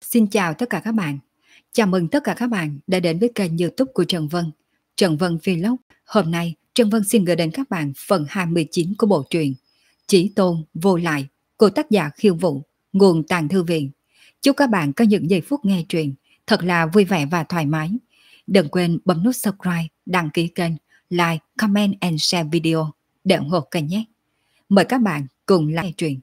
Xin chào tất cả các bạn. Chào mừng tất cả các bạn đã đến với kênh YouTube của Trần Vân. Trần Vân Vlog. Hôm nay Trần Vân xin gửi đến các bạn phần 29 của bộ truyện Chí Tôn Vô Lại của tác giả Khiêu Vũ, nguồn Tàng Thư Viện. Chúc các bạn có những giây phút nghe truyện thật là vui vẻ và thoải mái. Đừng quên bấm nút subscribe, đăng ký kênh, like, comment and share video để ủng hộ kênh nhé. Mời các bạn cùng nghe truyện.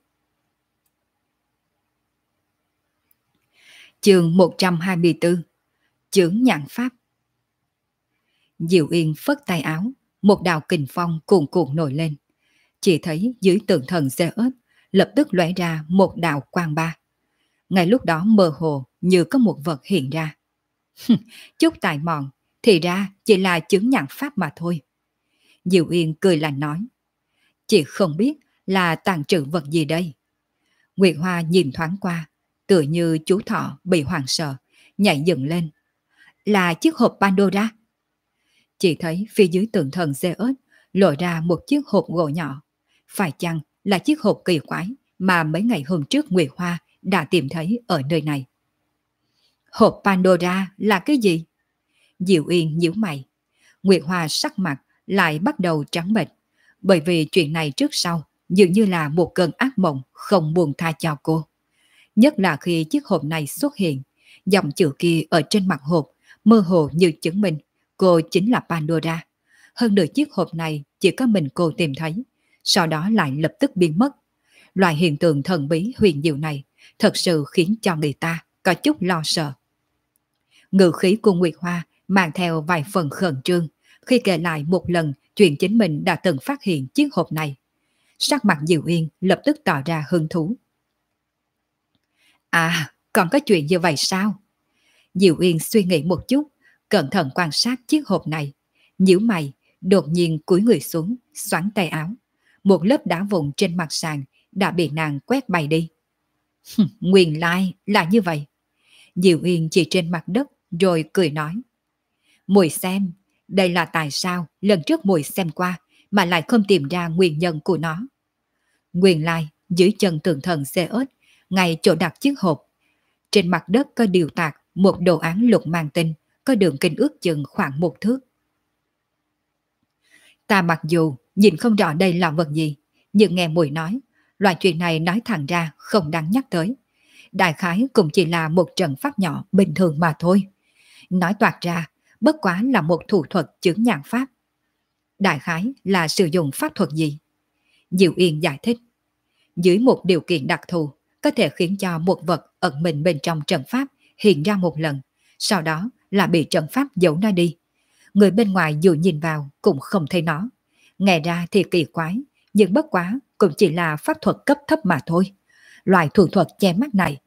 Chương 124. Chướng nhãn pháp. Diệu Yên phất tay áo, một đạo kình phong cuồn cuộn nổi lên. Chỉ thấy dưới tượng thần Zeus lập tức lóe ra một đạo quang ba. Ngay lúc đó mơ hồ như có một vật hiện ra. Chút tài mọn, thì ra chỉ là chướng nhãn pháp mà thôi. Diệu Yên cười lạnh nói. Chị không biết là tàng trữ vật gì đây. Nguyệt Hoa nhìn thoáng qua, tựa như chú thỏ bị hoảng sợ, nhảy dựng lên. Là chiếc hộp Pandora. Chỉ thấy phía dưới tượng thần Zeus lộ ra một chiếc hộp gỗ nhỏ. Phải chăng là chiếc hộp kỳ quái mà mấy ngày hôm trước Nguyệt Hoa đã tìm thấy ở nơi này? Hộp Pandora là cái gì? Diệu Yên nhíu mày. Nguyệt Hoa sắc mặt lại bắt đầu trắng bệch, bởi vì chuyện này trước sau dường như là một cơn ác mộng không buông tha cho cô. Nhất là khi chiếc hộp này xuất hiện, dòng chữ kia ở trên mặt hộp mơ hồ như chứng minh cô chính là Pandora. Hơn nữa chiếc hộp này chỉ có mình cô tìm thấy, sau đó lại lập tức biến mất. Loại hiện tượng thần bí huyền diệu này thật sự khiến cho người ta có chút lo sợ. Ngữ khí của Nguyệt Hoa mang theo vài phần khẩn trương khi kể lại một lần chuyện chính mình đã từng phát hiện chiếc hộp này. Sắc mặt Diệu Yên lập tức tỏ ra hứng thú. À, còn có chuyện như vậy sao? Diệu Yên suy nghĩ một chút, cẩn thận quan sát chiếc hộp này. Nhíu mày, đột nhiên cúi người xuống, xoắn tay áo. Một lớp đá vụn trên mặt sàn đã bị nàng quét bay đi. Nguyên lai là như vậy. Diệu Yên chỉ trên mặt đất rồi cười nói. Muội xem, đây là tại sao lần trước muội xem qua mà lại không tìm ra nguyên nhân của nó. Nguyên lai dưới chân tượng thần Zeus, ngay chỗ đặt chiếc hộp, trên mặt đất có điều tạc một đồ án lục mang tinh, có đường kính ước chừng khoảng 1 thước. Ta mặc dù nhìn không rõ đây là vật gì, nhưng nghe muội nói, loại chuyện này nói thẳng ra không đáng nhắc tới. Đại khái cũng chỉ là một trận pháp nhỏ bình thường mà thôi. Nói toạc ra, bất quá là một thủ thuật chướng nhãn pháp. Đại khái là sử dụng pháp thuật gì? Diệu Yên giải thích. Dưới một điều kiện đặc thù, có thể khiến cho một vật ẩn mình bên trong trận pháp hiện ra một lần, sau đó là bị trận pháp giấu nó đi. Người bên ngoài dù nhìn vào cũng không thấy nó. Nghe ra thì kỳ quái, nhưng bất quá cũng chỉ là pháp thuật cấp thấp mà thôi. Loại thủ thuật che mắt này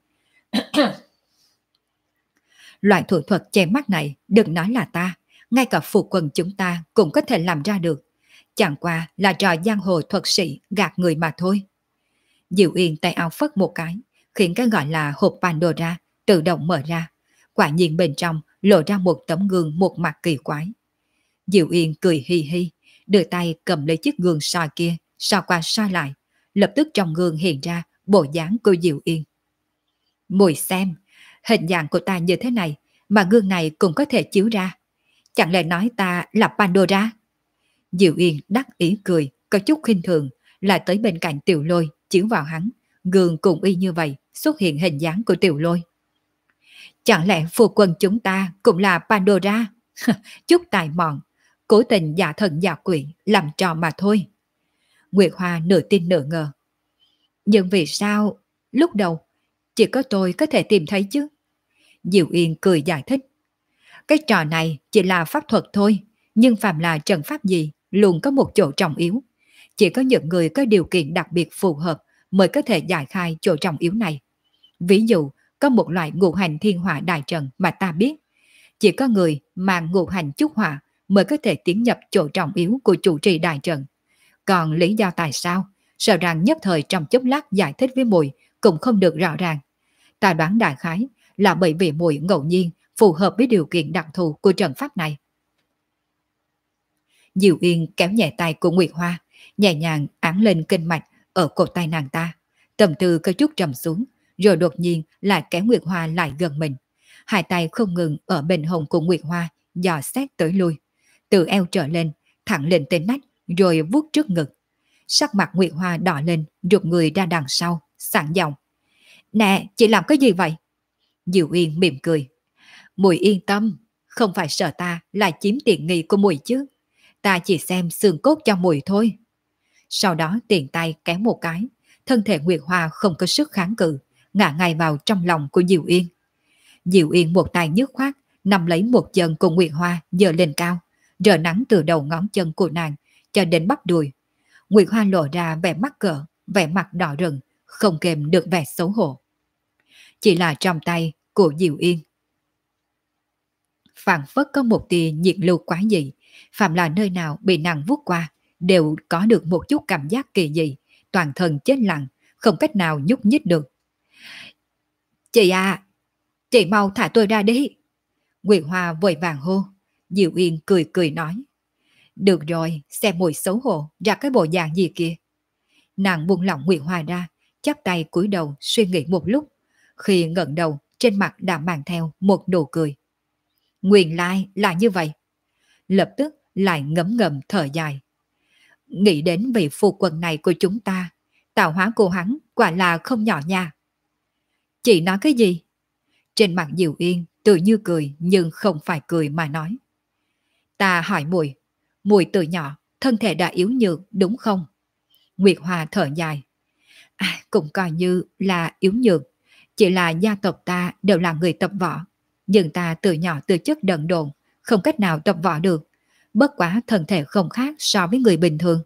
Loại thủ thuật che mắt này đừng nói là ta, ngay cả phụ quân chúng ta cũng có thể làm ra được. Chẳng qua là trò giang hồ thuật sĩ gạt người mà thôi. Diệu Yên tay áo phất một cái, khiến cái gọi là hộp Pandora tự động mở ra. Quả nhiên bên trong lộ ra một tấm gương một mặt kỳ quái. Diệu Yên cười hi hi, đưa tay cầm lấy chiếc gương soi kia, soi qua soi lại. Lập tức trong gương hiện ra bộ dáng của Diệu Yên. Mùi xem, hình dạng của ta như thế này mà gương này cũng có thể chiếu ra. Chẳng lẽ nói ta là Pandora? Diệu Yên đắc ý cười, có chút khinh thường, lại tới bên cạnh Tiểu Lôi chiếu vào hắn. Gương cũng y như vậy, xuất hiện hình dáng của Tiểu Lôi. Chẳng lẽ phu quân chúng ta cũng là Pandora? Chút tài mọn, cố tình giả thần giả quỷ, làm trò mà thôi. Nguyệt Hoa nửa tin nửa ngờ. Nhưng vì sao lúc đầu chỉ có tôi có thể tìm thấy chứ? Diệu Yên cười giải thích. Cái trò này chỉ là pháp thuật thôi, nhưng phàm là trận pháp gì luôn có một chỗ trọng yếu. Chỉ có những người có điều kiện đặc biệt phù hợp mới có thể giải khai chỗ trọng yếu này. Ví dụ, có một loại ngũ hành thiên hỏa đại trận mà ta biết. Chỉ có người mang ngũ hành chúc hỏa mới có thể tiến nhập chỗ trọng yếu của chủ trì đại trận. Còn lý do tại sao, sợ rằng nhất thời trong chốc lát giải thích với muội cũng không được rõ ràng. Ta đoán đại khái là bởi vì muội ngẫu nhiên phù hợp với điều kiện đặc thù của trận pháp này. Diệu Yên kéo nhẹ tay của Nguyệt Hoa, nhẹ nhàng áng lên kinh mạch ở cổ tay nàng ta. Tâm tư có chút trầm xuống, rồi đột nhiên lại kéo Nguyệt Hoa lại gần mình. Hai tay không ngừng ở bên hông của Nguyệt Hoa, dò xét tới lui. Từ eo trở lên, thẳng lên tên nách, rồi vuốt trước ngực. Sắc mặt Nguyệt Hoa đỏ lên, rụt người ra đằng sau, sẵn giọng. Nè, chị làm cái gì vậy? Diệu Yên mỉm cười. Mùi yên tâm, không phải sợ ta là chiếm tiện nghi của mùi chứ. Ta chỉ xem xương cốt cho mùi thôi. Sau đó tiện tay kéo một cái, thân thể Nguyệt Hoa không có sức kháng cự, ngã ngay vào trong lòng của Diệu Yên. Diệu Yên một tay nhấc khoát, nắm lấy một chân của Nguyệt Hoa giơ lên cao, rờ nắng từ đầu ngón chân của nàng cho đến bắp đùi. Nguyệt Hoa lộ ra vẻ mắc cỡ, vẻ mặt đỏ rừng, không kèm được vẻ xấu hổ. Chỉ là trong tay của Diệu Yên phảng phất có một tia nhiệt lưu quái dị, phạm là nơi nào bị nàng vuốt qua đều có được một chút cảm giác kỳ dị, toàn thân chết lặng, không cách nào nhúc nhích được. Chị à, chị mau thả tôi ra đi. Nguyệt Hoa vội vàng hô. Diệu Yên cười cười nói. Được rồi, xem mùi xấu hổ ra cái bộ dạng gì kia. Nàng buông lỏng Nguyệt Hoa ra, chắp tay cúi đầu suy nghĩ một lúc. Khi ngẩng đầu, trên mặt đã mang theo một nụ cười. Nguyên lai là như vậy. Lập tức lại ngấm ngầm thở dài. Nghĩ đến vị phu quân này của chúng ta, tạo hóa của hắn quả là không nhỏ nha. Chị nói cái gì? Trên mặt Diệu Yên tự như cười nhưng không phải cười mà nói. Ta hỏi muội, muội từ nhỏ thân thể đã yếu nhược đúng không? Nguyệt Hoa thở dài. Cũng coi như là yếu nhược, chỉ là gia tộc ta đều là người tập võ, nhưng ta từ nhỏ từ chất đần độn, không cách nào tập võ được, bất quá thân thể không khác so với người bình thường.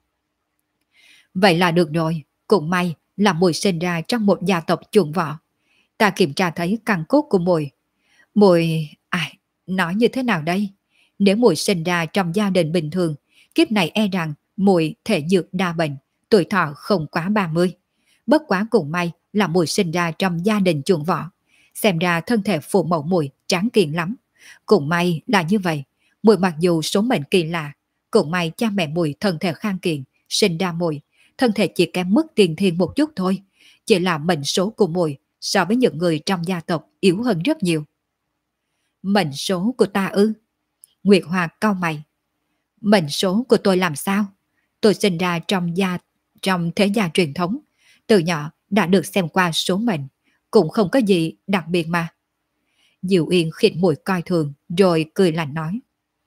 Vậy là được rồi, cũng may là muội sinh ra trong một gia tộc chuộng võ. Ta kiểm tra thấy căn cốt của muội. Muội, nói như thế nào đây? Nếu muội sinh ra trong gia đình bình thường, kiếp này e rằng muội thể nhược đa bệnh, tuổi thọ không quá 30. Bất quá cũng may là muội sinh ra trong gia đình chuộng võ, xem ra thân thể phụ mẫu muội tráng kiện lắm. Cũng may là như vậy, muội mặc dù số mệnh kỳ lạ, cũng may cha mẹ muội thân thể khang kiện, sinh ra muội, thân thể chỉ kém mức tiền thiên một chút thôi, chỉ là mệnh số của muội so với những người trong gia tộc yếu hơn rất nhiều. Mệnh số của ta ư? Nguyệt Hoa cau mày. Mệnh số của tôi làm sao? Tôi sinh ra trong thế gia truyền thống, từ nhỏ đã được xem qua số mệnh, cũng không có gì đặc biệt mà. Diệu Yên khịt mũi coi thường, rồi cười lạnh nói.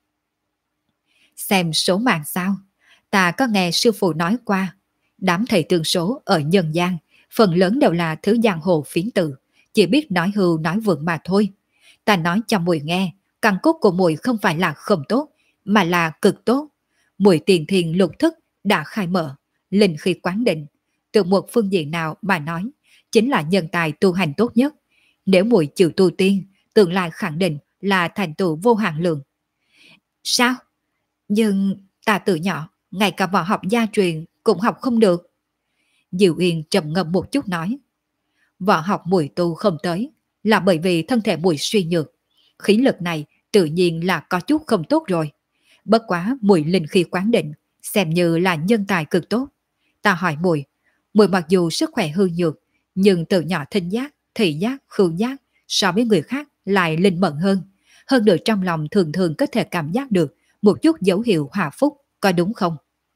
Xem số mạng sao? Ta có nghe sư phụ nói qua, đám thầy tương số ở nhân gian, phần lớn đều là thứ giang hồ phiến tử, chỉ biết nói hưu nói vượng mà thôi. Ta nói cho muội nghe, căn cốt của muội không phải là không tốt, mà là cực tốt. Muội tiền thiền lục thức đã khai mở, linh khí quán định, từ một phương diện nào mà nói, chính là nhân tài tu hành tốt nhất. Nếu muội chịu tu tiên, tương lai khẳng định là thành tựu vô hạn lượng. Sao? Nhưng ta từ nhỏ, ngay cả võ học gia truyền cũng học không được. Diệu Yên trầm ngâm một chút nói. Võ học muội tu không tới, là bởi vì thân thể muội suy nhược. Khí lực này tự nhiên là có chút không tốt rồi. Bất quá muội linh khí quán định, xem như là nhân tài cực tốt. Ta hỏi muội, muội mặc dù sức khỏe hư nhược, nhưng từ nhỏ thính giác, thị giác, khứu giác so với người khác lại linh mẫn hơn. Hơn nữa trong lòng thường thường có thể cảm giác được một chút dấu hiệu hòa phúc, có đúng không?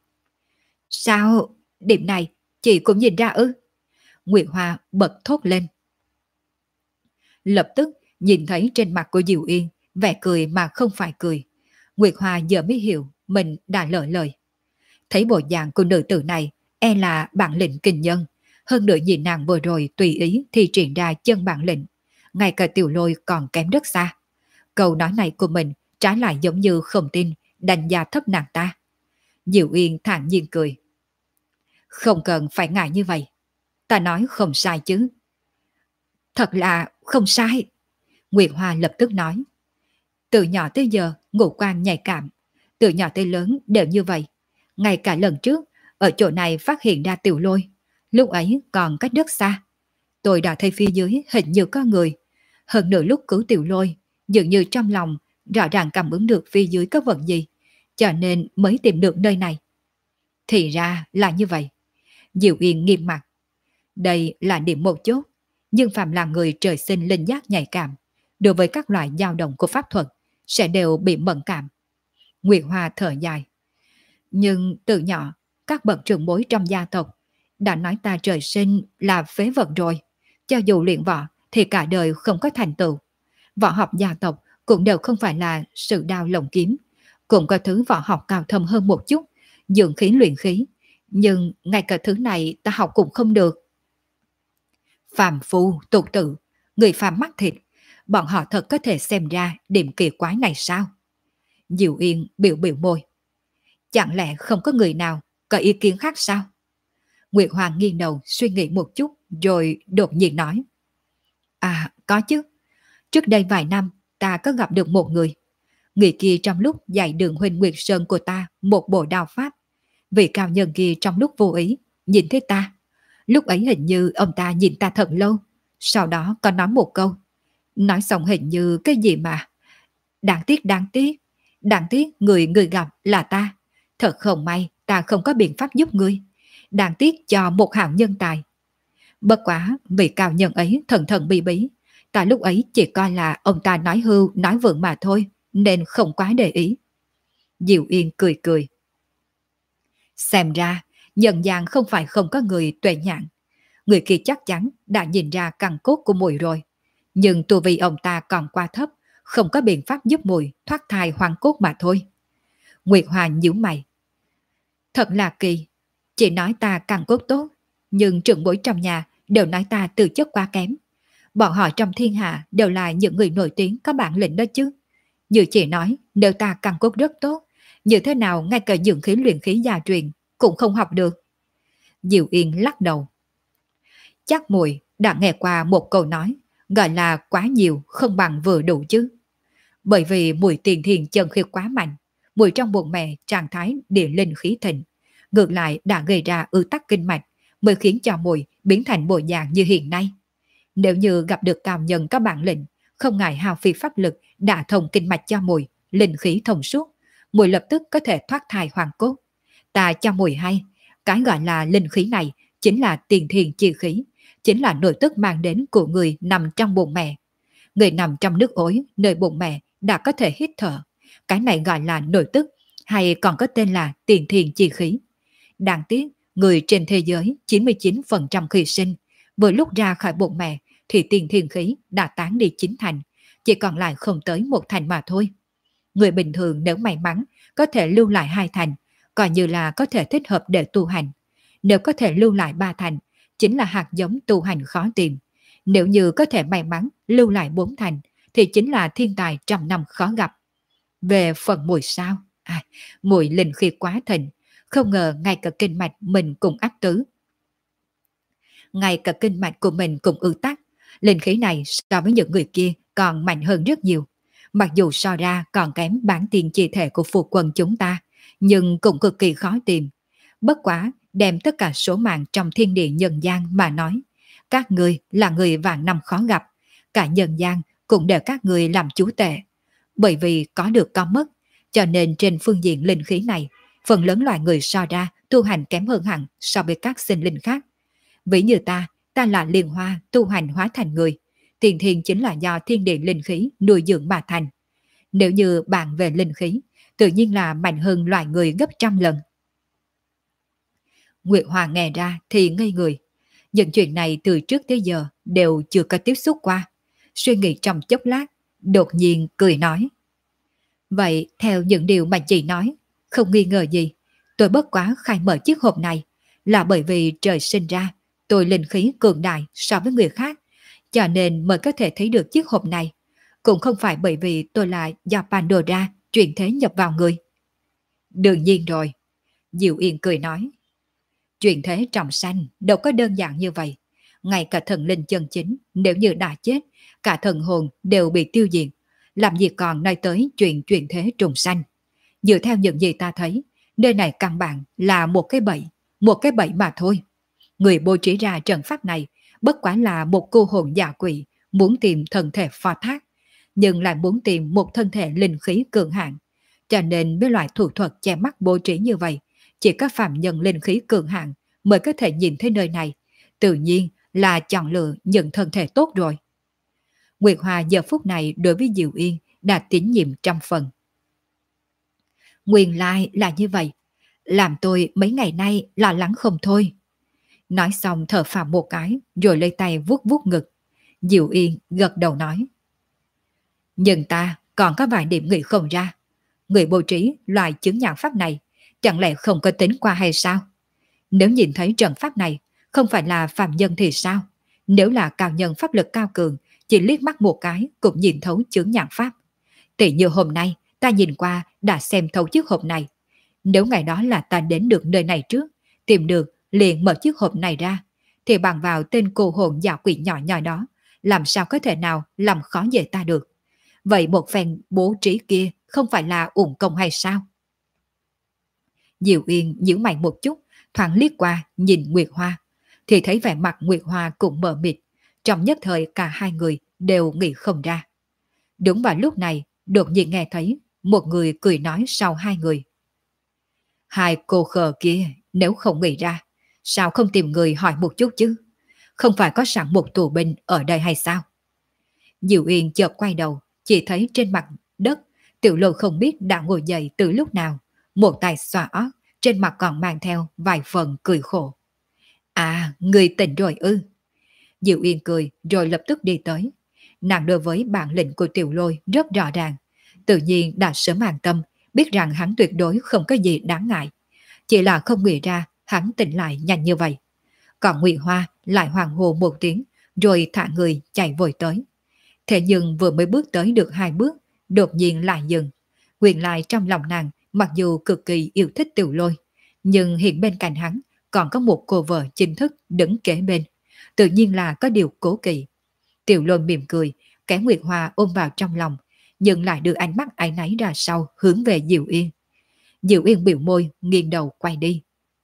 Sao? Điểm này chị cũng nhìn ra ư? Nguyệt Hoa bật thốt lên. Lập tức nhìn thấy trên mặt của Diệu Yên vẻ cười mà không phải cười. Nguyệt Hoa giờ mới hiểu mình đã lỡ lời. Thấy bộ dạng của nữ tử này e là bản lĩnh kinh nhân. Hơn nữa nhìn nàng vừa rồi tùy ý thì triển ra chân bản lĩnh. Ngay cả Tiểu Lôi còn kém rất xa. Câu nói này của mình trái lại giống như không tin, đánh giá thấp nàng ta. Diệu Yên thản nhiên cười. Không cần phải ngại như vậy. Ta nói không sai chứ. Thật là không sai. Nguyệt Hoa lập tức nói. Từ nhỏ tới giờ ngũ quan nhạy cảm, từ nhỏ tới lớn đều như vậy. Ngay cả lần trước ở chỗ này phát hiện ra Tiểu Lôi, lúc ấy còn cách rất xa. Tôi đã thấy phía dưới hình như có người. Hơn nữa lúc cứu Tiểu Lôi, dường như trong lòng rõ ràng cảm ứng được phía dưới có vật gì, cho nên mới tìm được nơi này. Thì ra là như vậy. Diệu Yên nghiêm mặt. Đây là điểm một chốt. nhưng phạm là người trời sinh linh giác nhạy cảm, đối với các loại dao động của pháp thuật sẽ đều bị mẫn cảm. Nguyệt Hoa thở dài. Nhưng từ nhỏ, các bậc trưởng bối trong gia tộc đã nói ta trời sinh là phế vật rồi. Cho dù luyện võ thì cả đời không có thành tựu. Võ học gia tộc cũng đều không phải là sự đao lồng kiếm. Cũng có thứ võ học cao thâm hơn một chút, dưỡng khí luyện khí. Nhưng ngay cả thứ này ta học cũng không được. Phàm phu, tục tử, người phàm mắt thịt, bọn họ thật có thể xem ra điểm kỳ quái này sao? Diệu Yên biểu biểu môi. Chẳng lẽ không có người nào có ý kiến khác sao? Nguyệt Hoàng nghiêng đầu suy nghĩ một chút rồi đột nhiên nói. À, có chứ. Trước đây vài năm ta có gặp được một người. Người kia trong lúc dạy đường huynh Nguyệt Sơn của ta một bộ đao pháp. Vị cao nhân kia trong lúc vô ý nhìn thấy ta. Lúc ấy hình như ông ta nhìn ta thật lâu. Sau đó có nói một câu. Nói xong hình như cái gì mà. Đáng tiếc, đáng tiếc. Đáng tiếc người gặp là ta. Thật không may ta không có biện pháp giúp ngươi. Đáng tiếc cho một hảo nhân tài. Bất quá vị cao nhân ấy thần thần bí bí. Ta lúc ấy chỉ coi là ông ta nói hưu nói vượng mà thôi, nên không quá để ý. Diệu Yên cười cười. Xem ra nhân gian không phải không có người tuệ nhãn. Người kia chắc chắn đã nhìn ra căn cốt của mùi rồi. Nhưng tu vi ông ta còn quá thấp, không có biện pháp giúp mùi thoát thai hoàng cốt mà thôi. Nguyệt Hoa nhíu mày. Thật là kỳ, chị nói ta căn cốt tốt, nhưng trưởng bối trong nhà đều nói ta tư chất quá kém. Bọn họ trong thiên hạ đều là những người nổi tiếng có bản lĩnh đó chứ. Như chị nói, nếu ta căn cốt rất tốt, như thế nào ngay cả dưỡng khí luyện khí gia truyền cũng không học được. Diệu Yên lắc đầu. Chắc mùi đã nghe qua một câu nói, gọi là quá nhiều không bằng vừa đủ chứ. Bởi vì mùi tiền thiền chân khí quá mạnh, mùi trong bụng mẹ trạng thái địa linh khí thịnh, ngược lại đã gây ra ứ tắc kinh mạch, mới khiến cho mùi biến thành bộ dạng như hiện nay. Nếu như gặp được cao nhân có bản lĩnh, không ngại hao phí pháp lực đã thông kinh mạch cho mùi, linh khí thông suốt, mùi lập tức có thể thoát thai hoàng cốt. Ta cho mùi hay, cái gọi là linh khí này chính là tiền thiền chi khí, chính là nội tức mang đến của người nằm trong bụng mẹ. Người nằm trong nước ối nơi bụng mẹ đã có thể hít thở. Cái này gọi là nội tức, hay còn có tên là tiền thiền chi khí. Đáng tiếc, người trên thế giới 99% khi sinh, vừa lúc ra khỏi bụng mẹ thì tiền thiền khí đã tán đi 9 thành, chỉ còn lại không tới 1 thành mà thôi. Người bình thường nếu may mắn có thể lưu lại 2 thành, coi như là có thể thích hợp để tu hành. Nếu có thể lưu lại 3 thành, chính là hạt giống tu hành khó tìm. Nếu như có thể may mắn lưu lại 4 thành, thì chính là thiên tài trăm năm khó gặp. Về phần mùi sao? Mùi linh khí quá thịnh, không ngờ ngay cả kinh mạch mình cũng ách tứ. Ngay cả kinh mạch của mình cũng ư tắc. Linh khí này so với những người kia còn mạnh hơn rất nhiều. Mặc dù so ra còn kém bản tiền chi thể của phu quân chúng ta, nhưng cũng cực kỳ khó tìm. Bất quá, đem tất cả số mạng trong thiên địa nhân gian mà nói. Các người là người vạn năm khó gặp. Cả nhân gian cũng để các người làm chú tệ. Bởi vì có được có mất, cho nên trên phương diện linh khí này, phần lớn loại người so ra tu hành kém hơn hẳn so với các sinh linh khác. Ví như ta là liên hoa tu hành hóa thành người. Tiền thiền chính là do thiên địa linh khí nuôi dưỡng mà thành. Nếu như bạn về linh khí, tự nhiên là mạnh hơn loài người gấp trăm lần. Nguyệt Hoa nghe ra thì ngây người. Những chuyện này từ trước tới giờ đều chưa có tiếp xúc qua. Suy nghĩ trong chốc lát, đột nhiên cười nói. Vậy theo những điều mà chị nói, không nghi ngờ gì, tôi bất quá khai mở chiếc hộp này là bởi vì trời sinh ra tôi linh khí cường đại so với người khác, cho nên mới có thể thấy được chiếc hộp này. Cũng không phải bởi vì tôi là do Pandora chuyển thế nhập vào người. Đương nhiên rồi, Diệu Yên cười nói. Chuyển thế trọng sanh đâu có đơn giản như vậy. Ngay cả thần linh chân chính, nếu như đã chết, cả thần hồn đều bị tiêu diệt. Làm gì còn nói tới chuyện chuyển thế trùng sanh. Dựa theo những gì ta thấy, nơi này căn bản là một cái bẫy mà thôi. Người bố trí ra trận pháp này bất quá là một cô hồn giả quỷ muốn tìm thân thể phò thác, nhưng lại muốn tìm một thân thể linh khí cường hạn. Cho nên với loại thủ thuật che mắt bố trí như vậy, chỉ có phạm nhân linh khí cường hạn mới có thể nhìn thấy nơi này. Tự nhiên là chọn lựa những thân thể tốt rồi. Nguyệt Hoa giờ phút này đối với Diệu Yên đã tín nhiệm trăm phần. Nguyên lai là như vậy, làm tôi mấy ngày nay lo lắng không thôi. Nói xong thở phào một cái rồi lấy tay vuốt vuốt ngực. Diệu Yên gật đầu nói. Nhưng ta còn có vài điểm nghĩ không ra. Người bố trí loại chứng nhãn pháp này chẳng lẽ không có tính qua hay sao? Nếu nhìn thấy trận pháp này không phải là phàm nhân thì sao? Nếu là cao nhân pháp lực cao cường chỉ liếc mắt một cái cũng nhìn thấu chứng nhãn pháp. Tỷ như hôm nay ta nhìn qua đã xem thấu chiếc hộp này. Nếu ngày đó là ta đến được nơi này trước, tìm được liền mở chiếc hộp này ra, thì bằng vào tên cô hồn dạo quỷ nhỏ nhỏ đó, làm sao có thể nào làm khó dễ ta được. Vậy một phen bố trí kia không phải là uổng công hay sao? Diệu Yên nhíu mày một chút, thoáng liếc qua nhìn Nguyệt Hoa, thì thấy vẻ mặt Nguyệt Hoa cũng mờ mịt. Trong nhất thời cả hai người đều nghĩ không ra. Đúng vào lúc này, đột nhiên nghe thấy một người cười nói sau hai người. Hai cô khờ kia nếu không nghĩ ra, sao không tìm người hỏi một chút chứ? Không phải có sẵn một tù binh ở đây hay sao? Diệu Yên chợt quay đầu, chỉ thấy trên mặt đất, Tiểu Lôi không biết đã ngồi dậy từ lúc nào. Một tay xoa ót, trên mặt còn mang theo vài phần cười khổ. À, người tỉnh rồi ư? Diệu Yên cười rồi lập tức đi tới. Nàng đối với bản lĩnh của Tiểu Lôi rất rõ ràng. Tự nhiên đã sớm an tâm, biết rằng hắn tuyệt đối không có gì đáng ngại. Chỉ là không nghĩ ra hắn tỉnh lại nhanh như vậy. Còn Ngụy Hoa lại hoàng hồ một tiếng, rồi thả người chạy vội tới. Thế nhưng vừa mới bước tới được hai bước, đột nhiên lại dừng. Nguyên lại trong lòng nàng, mặc dù cực kỳ yêu thích Tiểu Lôi, nhưng hiện bên cạnh hắn còn có một cô vợ chính thức đứng kế bên. Tự nhiên là có điều cố kỵ. Tiểu Lôi mỉm cười, kéo Nguyệt Hoa ôm vào trong lòng, nhưng lại đưa ánh mắt áy náy ra sau hướng về Diệu Yên. Diệu Yên biểu môi, nghiêng đầu quay đi.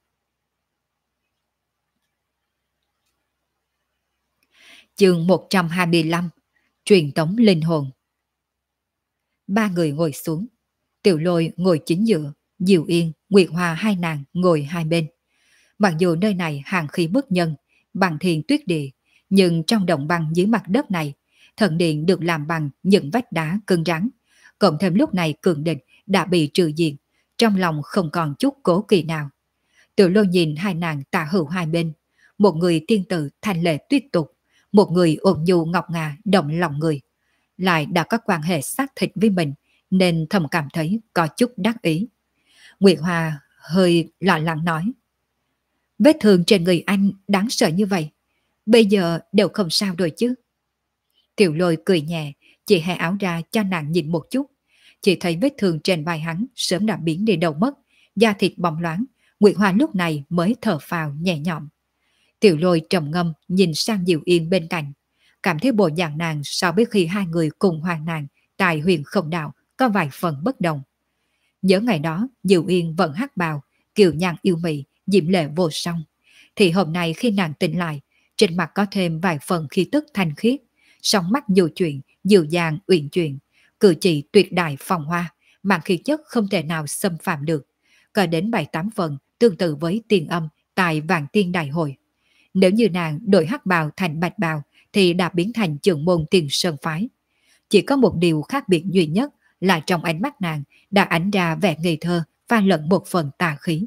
Chương 125. Truyền tống linh hồn. Ba người ngồi xuống. Tiểu Lôi ngồi chính giữa, Diệu Yên, Nguyệt Hoa hai nàng ngồi hai bên. Mặc dù nơi này hàng khí bức nhân, bằng thiên tuyết địa, nhưng trong động băng dưới mặt đất này, thần điện được làm bằng những vách đá cứng rắn. Cộng thêm lúc này cường địch đã bị trừ diệt, trong lòng không còn chút cố kỵ nào. Tiểu Lôi nhìn hai nàng tả hữu hai bên, một người tiên tử thanh lệ tuyệt tục, một người ôn nhu ngọc ngà động lòng người, lại đã có quan hệ xác thịt với mình, nên thầm cảm thấy có chút đắc ý. Nguyệt Hoa hơi lo lắng nói. Vết thương trên người anh đáng sợ như vậy, bây giờ đều không sao rồi chứ? Tiểu Lôi cười nhẹ, chỉ hé áo ra cho nàng nhìn một chút. Chỉ thấy vết thương trên vai hắn sớm đã biến đi đâu mất, da thịt bóng loáng. Nguyệt Hoa lúc này mới thở phào nhẹ nhõm. Tiểu Lôi trầm ngâm nhìn sang Diệu Yên bên cạnh, cảm thấy bộ dạng nàng so với khi hai người cùng hoàng nàng tại huyền không đạo có vài phần bất đồng. Nhớ ngày đó Diệu Yên vẫn hát bào, kiều nhan yêu mị, diễm lệ vô song, thì hôm nay khi nàng tỉnh lại, trên mặt có thêm vài phần khí tức thanh khiết, song mắt dù chuyện, dịu dàng uyển chuyển, cử chỉ tuyệt đại phong hoa, mang khí chất không thể nào xâm phạm được, có đến 7-8 phần tương tự với tiền âm tại Vạn Tiên Đại Hội. Nếu như nàng đổi hắc bào thành bạch bào thì đã biến thành trưởng môn Tiền Sơn Phái. Chỉ có một điều khác biệt duy nhất là trong ánh mắt nàng đã ánh ra vẻ ngây thơ pha lẫn một phần tà khí.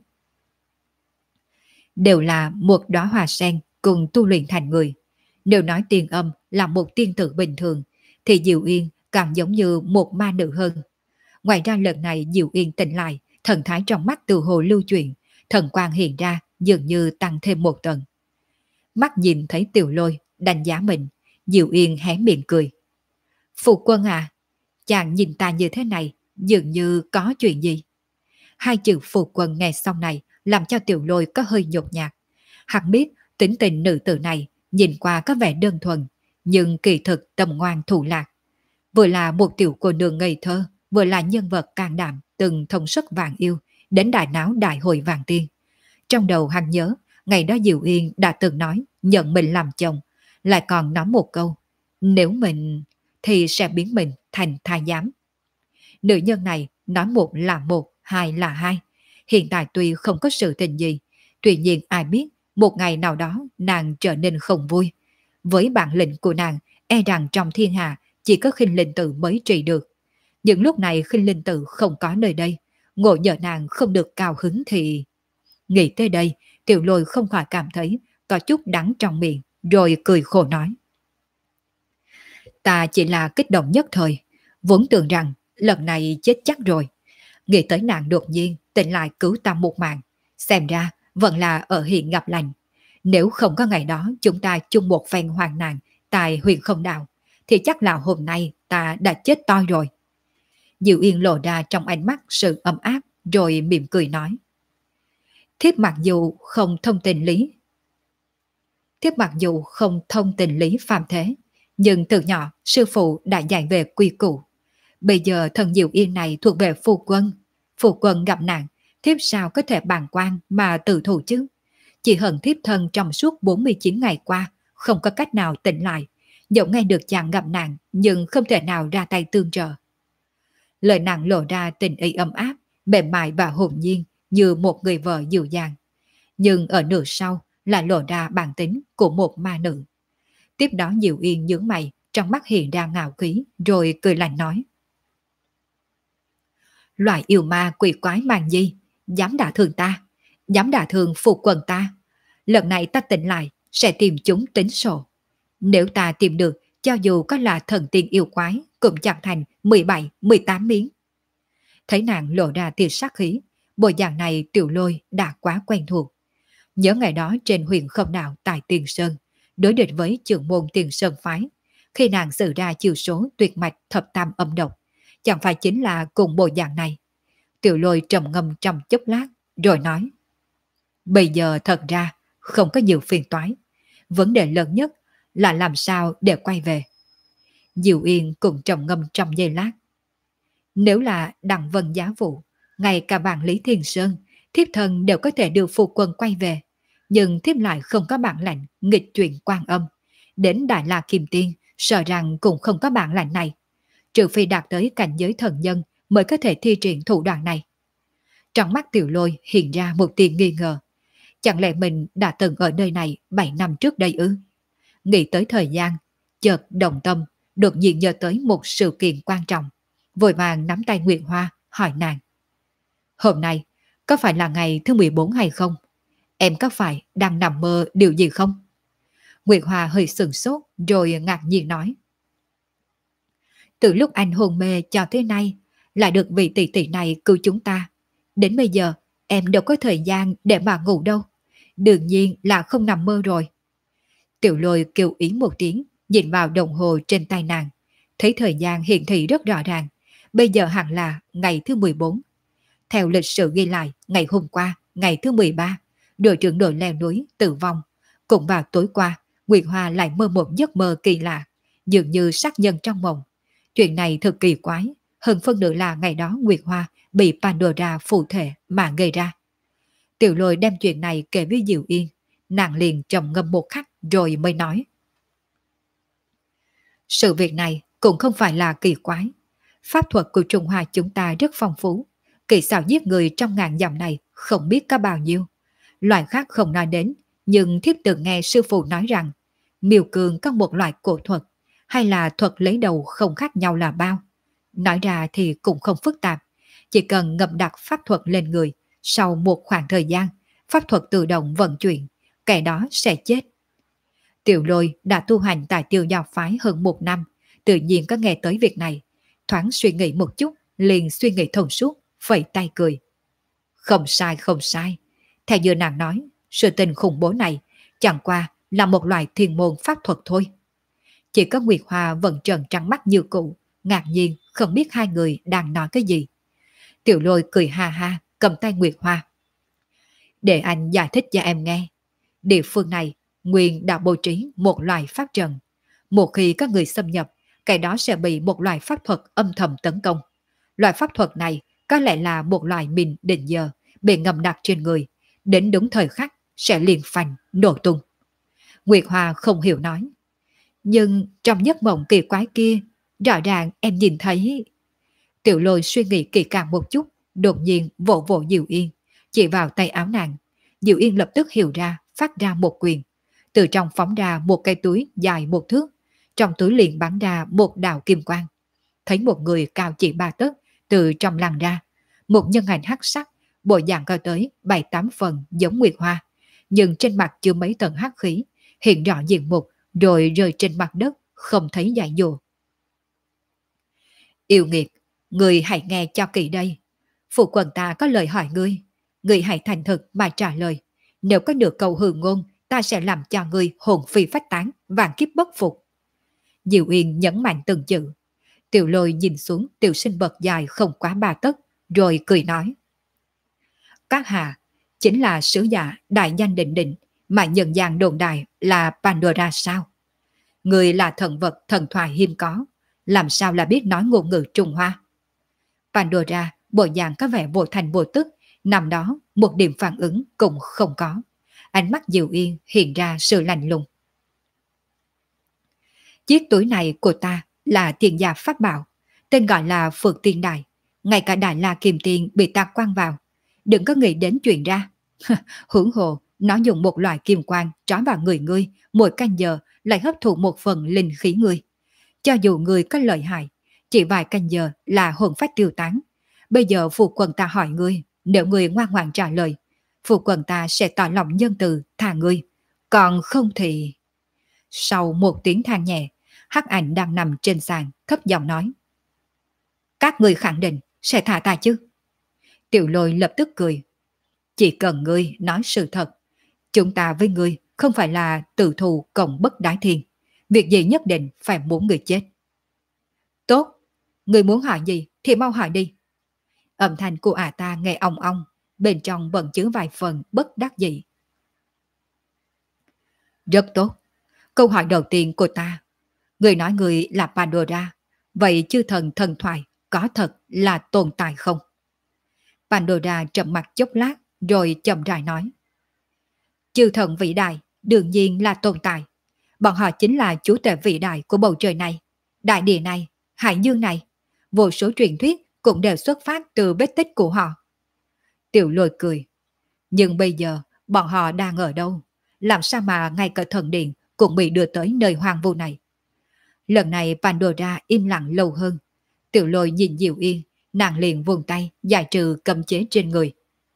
Đều là một đóa hoa sen cùng tu luyện thành người. Nếu nói tiền âm là một tiên tử bình thường, thì Diệu Yên càng giống như một ma nữ hơn. Ngoài ra lần này Diệu Yên tỉnh lại, thần thái trong mắt từ hồ lưu chuyển, thần quang hiện ra dường như tăng thêm một tầng. Mắt nhìn thấy Tiểu Lôi đánh giá mình, Diệu Yên hé miệng cười. Phụ quân à, chàng nhìn ta như thế này, dường như có chuyện gì? Hai chữ phụ quân nghe xong này làm cho Tiểu Lôi có hơi nhột nhạt. Hắn biết tính tình nữ tử này nhìn qua có vẻ đơn thuần, nhưng kỳ thực tầm ngoan thủ lạc. Vừa là một tiểu cô nương ngây thơ, vừa là nhân vật can đảm từng thông suất vàng yêu đến đại náo đại hội vàng tiên. Trong đầu hắn nhớ, ngày đó Diệu Yên đã từng nói nhận mình làm chồng, lại còn nói một câu, nếu mình thì sẽ biến mình thành thái giám. Nữ nhân này nói một là một, hai là hai. Hiện tại tuy không có sự tình gì, tuy nhiên ai biết Một ngày nào đó nàng trở nên không vui. Với bản lĩnh của nàng, e rằng trong thiên hạ chỉ có Khinh Linh Tự mới trị được. Những lúc này Khinh Linh Tự không có nơi đây, ngộ nhỡ nàng không được cao hứng thì... Nghĩ tới đây, Tiểu Lôi không khỏi cảm thấy có chút đắng trong miệng, rồi cười khổ nói. Ta chỉ là kích động nhất thời, vốn tưởng rằng lần này chết chắc rồi. Nghĩ tới nàng đột nhiên tỉnh lại cứu ta một mạng, xem ra vẫn là ở hiện gặp lành. Nếu không có ngày đó chúng ta chung một phen hoạn nạn tại huyện không đạo, thì chắc là hôm nay ta đã chết to rồi. Diệu Yên lộ ra trong ánh mắt sự ấm áp, rồi mỉm cười nói. Thiếp mặc dù không thông tình lý, thiếp mặc dù không thông tình lý phàm thế, nhưng từ nhỏ sư phụ đã dạy về quy củ. Bây giờ thần Diệu Yên này thuộc về phu quân. Phu quân gặp nạn, thiếp sao có thể bàng quan mà tự thủ chứ? Chỉ hận thiếp thân trong suốt 49 ngày qua, không có cách nào tỉnh lại. Dẫu nghe được chàng gặp nạn, nhưng không thể nào ra tay tương trợ. Lời nàng lộ ra tình ý ấm áp, mềm mại và hồn nhiên như một người vợ dịu dàng. Nhưng ở nửa sau là lộ ra bản tính của một ma nữ. Tiếp đó Diệu Yên nhướng mày, trong mắt hiện ra ngạo khí, rồi cười lạnh nói. Loại yêu ma quỷ quái màn gì, dám đả thương ta, dám đả thương phu quần ta. Lần này ta tỉnh lại, sẽ tìm chúng tính sổ. Nếu ta tìm được, cho dù có là thần tiên yêu quái, cũng chẳng thành 17, 18 miếng. Thấy nàng lộ ra tia sắc khí, bộ dạng này Tiểu Lôi đã quá quen thuộc. Nhớ ngày đó trên huyện không đạo tại Tiền Sơn, đối địch với trưởng môn Tiền Sơn phái, khi nàng xử ra chiêu số tuyệt mạch thập tam âm độc, chẳng phải chính là cùng bộ dạng này. Tiểu Lôi trầm ngâm trong chốc lát, rồi nói. Bây giờ thật ra không có nhiều phiền toái. Vấn đề lớn nhất là làm sao để quay về. Diệu Yên cũng trầm ngâm trong giây lát. Nếu là Đặng Vân Giá Vụ, ngay cả bạn Lý Thiên Sơn, thiếp thân đều có thể đưa phu quân quay về. Nhưng thiếp lại không có bản lãnh nghịch chuyển Quan Âm. Đến Đại La Kim Tiên, sợ rằng cũng không có bản lãnh này. Trừ phi đạt tới cảnh giới thần nhân mới có thể thi triển thủ đoạn này. Trong mắt Tiểu Lôi hiện ra một tia nghi ngờ. Chẳng lẽ mình đã từng ở nơi này 7 năm trước đây ư? Nghĩ tới thời gian, chợt động tâm, đột nhiên nhớ tới một sự kiện quan trọng. Vội vàng nắm tay Nguyệt Hoa, hỏi nàng. Hôm nay, có phải là ngày thứ 14 hay không? Em có phải đang nằm mơ điều gì không? Nguyệt Hoa hơi sừng sốt, rồi ngạc nhiên nói. Từ lúc anh hôn mê cho tới nay, lại được vị tỷ tỷ này cứu chúng ta. Đến bây giờ, em đâu có thời gian để mà ngủ đâu. Đương nhiên là không nằm mơ rồi. Tiểu Lôi kêu ý một tiếng, nhìn vào đồng hồ trên tay nàng. Thấy thời gian hiển thị rất rõ ràng. Bây giờ hẳn là ngày thứ 14. Theo lịch sử ghi lại, ngày hôm qua, ngày thứ 13, đội trưởng đội leo núi tử vong. Cũng vào tối qua, Nguyệt Hoa lại mơ một giấc mơ kỳ lạ, dường như sát nhân trong mộng. Chuyện này thật kỳ quái, hơn phân nửa là ngày đó Nguyệt Hoa bị Pandora phù thể mà gây ra. Tiểu Lôi đem chuyện này kể với Diệu Yên, nàng liền trầm ngâm một khắc rồi mới nói. Sự việc này cũng không phải là kỳ quái. Pháp thuật của Trung Hoa chúng ta rất phong phú. Kỹ xảo giết người trong ngàn dặm này không biết có bao nhiêu. Loại khác không nói đến, nhưng thiếp từng nghe sư phụ nói rằng miêu cường có một loại cổ thuật, hay là thuật lấy đầu không khác nhau là bao. Nói ra thì cũng không phức tạp, chỉ cần ngầm đặt pháp thuật lên người, sau một khoảng thời gian, pháp thuật tự động vận chuyển, kẻ đó sẽ chết. Tiểu Lôi đã tu hành tại Tiêu Giao phái hơn 1 năm, tự nhiên có nghe tới việc này, thoáng suy nghĩ một chút, liền suy nghĩ thông suốt, phẩy tay cười. Không sai, không sai. Theo như nàng nói, sự tình khủng bố này chẳng qua là một loại thiên môn pháp thuật thôi. Chỉ có Nguyệt Hoa vẫn trợn trắng mắt như cũ, ngạc nhiên không biết hai người đang nói cái gì. Tiểu Lôi cười ha ha, cầm tay Nguyệt Hoa. Để anh giải thích cho em nghe. Địa phương này, Nguyên đã bố trí một loại pháp trận. Một khi có người xâm nhập, cái đó sẽ bị một loại pháp thuật âm thầm tấn công. Loại pháp thuật này có lẽ là một loại mìn định giờ, bị ngầm đặt trên người. Đến đúng thời khắc, sẽ liền phanh, nổ tung. Nguyệt Hoa không hiểu nói. Nhưng trong giấc mộng kỳ quái kia, rõ ràng em nhìn thấy... Tiểu Lôi suy nghĩ kỳ càng một chút, đột nhiên vỗ vỗ Diệu Yên, chỉ vào tay áo nàng. Diệu Yên lập tức hiểu ra, phát ra một quyền. Từ trong phóng ra một cây túi dài 1 thước, trong túi liền bắn ra một đạo kim quang. Thấy một người cao chỉ 3 tấc từ trong lăn ra, một nhân ảnh hắc sắc, bộ dạng cao tới 7-8 phần giống Nguyệt Hoa, nhưng trên mặt chưa mấy tầng hắc khí, hiện rõ diện mục rồi rơi trên mặt đất, không thấy dại dồ. Yêu nghiệt, người hãy nghe cho kỹ đây. Phụ quần ta có lời hỏi ngươi, ngươi hãy thành thực mà trả lời. Nếu có được câu hư ngôn, ta sẽ làm cho ngươi hồn phi phách tán, vạn kiếp bất phục. Diệu Yên nhấn mạnh từng chữ. Tiểu Lôi nhìn xuống tiểu sinh bật dài không quá 3 tấc, rồi cười nói. Các hạ chính là sứ giả đại danh định định mà nhân gian đồn đại là Pandora sao? Người là thần vật thần thoại hiếm có, làm sao là biết nói ngôn ngữ Trung Hoa? Pandora bộ dạng có vẻ vô thành vô tức, nằm đó một điểm phản ứng cũng không có. Ánh mắt Diệu Yên hiện ra sự lạnh lùng. Chiếc túi này của ta là tiền gia pháp bảo, tên gọi là Phượng Tiên Đài. Ngay cả Đại La Kim Tiên bị ta quăng vào. Đừng có nghĩ đến chuyện ra. Hưởng hồ, nó dùng một loại kim quang trói vào người ngươi, mỗi canh giờ lại hấp thụ một phần linh khí ngươi. Cho dù ngươi có lợi hại, chỉ vài canh giờ là hồn phách tiêu tán. Bây giờ phụ quần ta hỏi ngươi, nếu ngươi ngoan ngoãn trả lời, phụ quần ta sẽ tỏ lòng nhân từ tha ngươi. Còn không thì... Sau một tiếng than nhẹ, hắc ảnh đang nằm trên sàn thấp giọng nói. Các ngươi khẳng định sẽ thả ta chứ? Tiểu Lôi lập tức cười. Chỉ cần ngươi nói sự thật, chúng ta với ngươi không phải là tự thù cộng bất đái thiên. Việc gì nhất định phải muốn người chết. Tốt, ngươi muốn hỏi gì thì mau hỏi đi. Âm thanh của ta nghe ong ong, bên trong vẫn chứa vài phần bất đắc dĩ. Rất tốt. Câu hỏi đầu tiên của ta. Người nói người là Pandora, vậy chư thần thần thoại có thật là tồn tại không? Pandora trầm mặt chốc lát rồi chậm rãi nói. Chư thần vĩ đại đương nhiên là tồn tại. Bọn họ chính là chủ tể vĩ đại của bầu trời này, đại địa này, hải dương này. Vô số truyền thuyết cũng đều xuất phát từ vết tích của họ. Tiểu Lôi cười. Nhưng bây giờ bọn họ đang ở đâu? Làm sao mà ngay cả thần điện cũng bị đưa tới nơi hoang vu này? Lần này Pandora im lặng lâu hơn. Tiểu Lôi nhìn Diệu Yên, nàng liền vươn tay giải trừ cấm chế trên người.